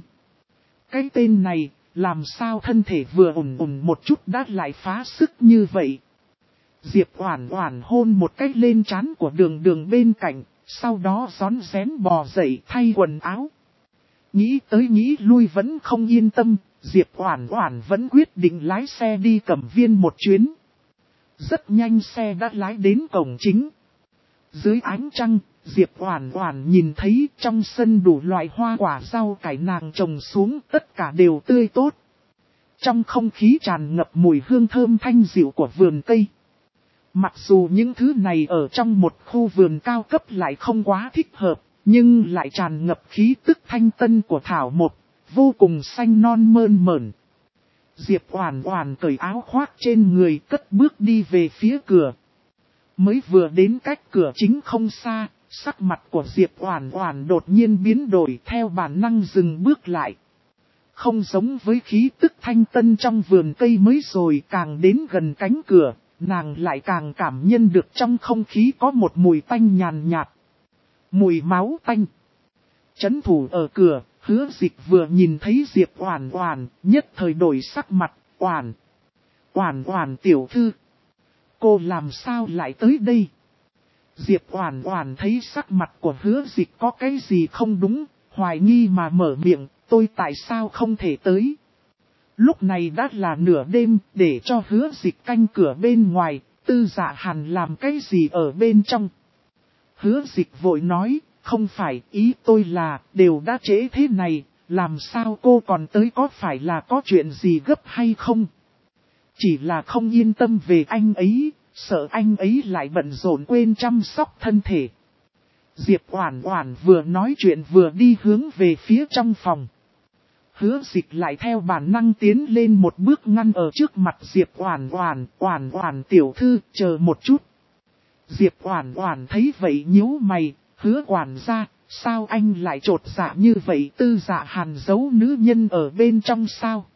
Cái tên này, làm sao thân thể vừa ổn một chút đã lại phá sức như vậy. Diệp Oản Oản hôn một cái lên trán của Đường Đường bên cạnh, sau đó rón rén bò dậy thay quần áo. Nghĩ tới nghĩ lui vẫn không yên tâm, Diệp Oản Oản vẫn quyết định lái xe đi Cẩm Viên một chuyến. Rất nhanh xe đã lái đến cổng chính. Dưới ánh trăng, Diệp Oản Oản nhìn thấy trong sân đủ loại hoa quả rau cải nàng trồng xuống, tất cả đều tươi tốt. Trong không khí tràn ngập mùi hương thơm thanh dịu của vườn cây. Mặc dù những thứ này ở trong một khu vườn cao cấp lại không quá thích hợp, nhưng lại tràn ngập khí tức thanh tân của thảo mộc, vô cùng xanh non mơn mởn. Diệp Oản Oản cởi áo khoác trên người cất bước đi về phía cửa. Mới vừa đến cách cửa chính không xa, sắc mặt của Diệp Oản Oản đột nhiên biến đổi, theo bản năng dừng bước lại. Không giống với khí tức thanh tân trong vườn cây mới rồi, càng đến gần cánh cửa, nàng lại càng cảm nhận được trong không khí có một mùi tanh nhàn nhạt. Mùi máu tanh. Trấn thủ ở cửa, Hứa Dịch vừa nhìn thấy Diệp Oản Oản, nhất thời đổi sắc mặt. Oản Oản tiểu thư, cô làm sao lại tới đây? Diệp Oản Oản thấy sắc mặt của Hứa Dịch có cái gì không đúng, hoài nghi mà mở miệng, tôi tại sao không thể tới. Lúc này đã là nửa đêm, để cho Hứa Dịch canh cửa bên ngoài, Tư Dạ Hàn làm cái gì ở bên trong. Hứa Dịch vội nói, không phải, ý tôi là, đều đã trễ thế này, làm sao cô còn tới, có phải là có chuyện gì gấp hay không? Chỉ là không yên tâm về anh ấy, sợ anh ấy lại bận rộn quên chăm sóc thân thể. Diệp Oản Oản vừa nói chuyện vừa đi hướng về phía trong phòng. Hứa Dịch lại theo bản năng tiến lên một bước ngăn ở trước mặt Diệp Oản Oản, Oản Oản tiểu thư, chờ một chút. Diệp Oản Oản thấy vậy nhíu mày, Hứa quản gia, sao anh lại trột dạ như vậy, Tư Dạ Hàn giấu nữ nhân ở bên trong sao?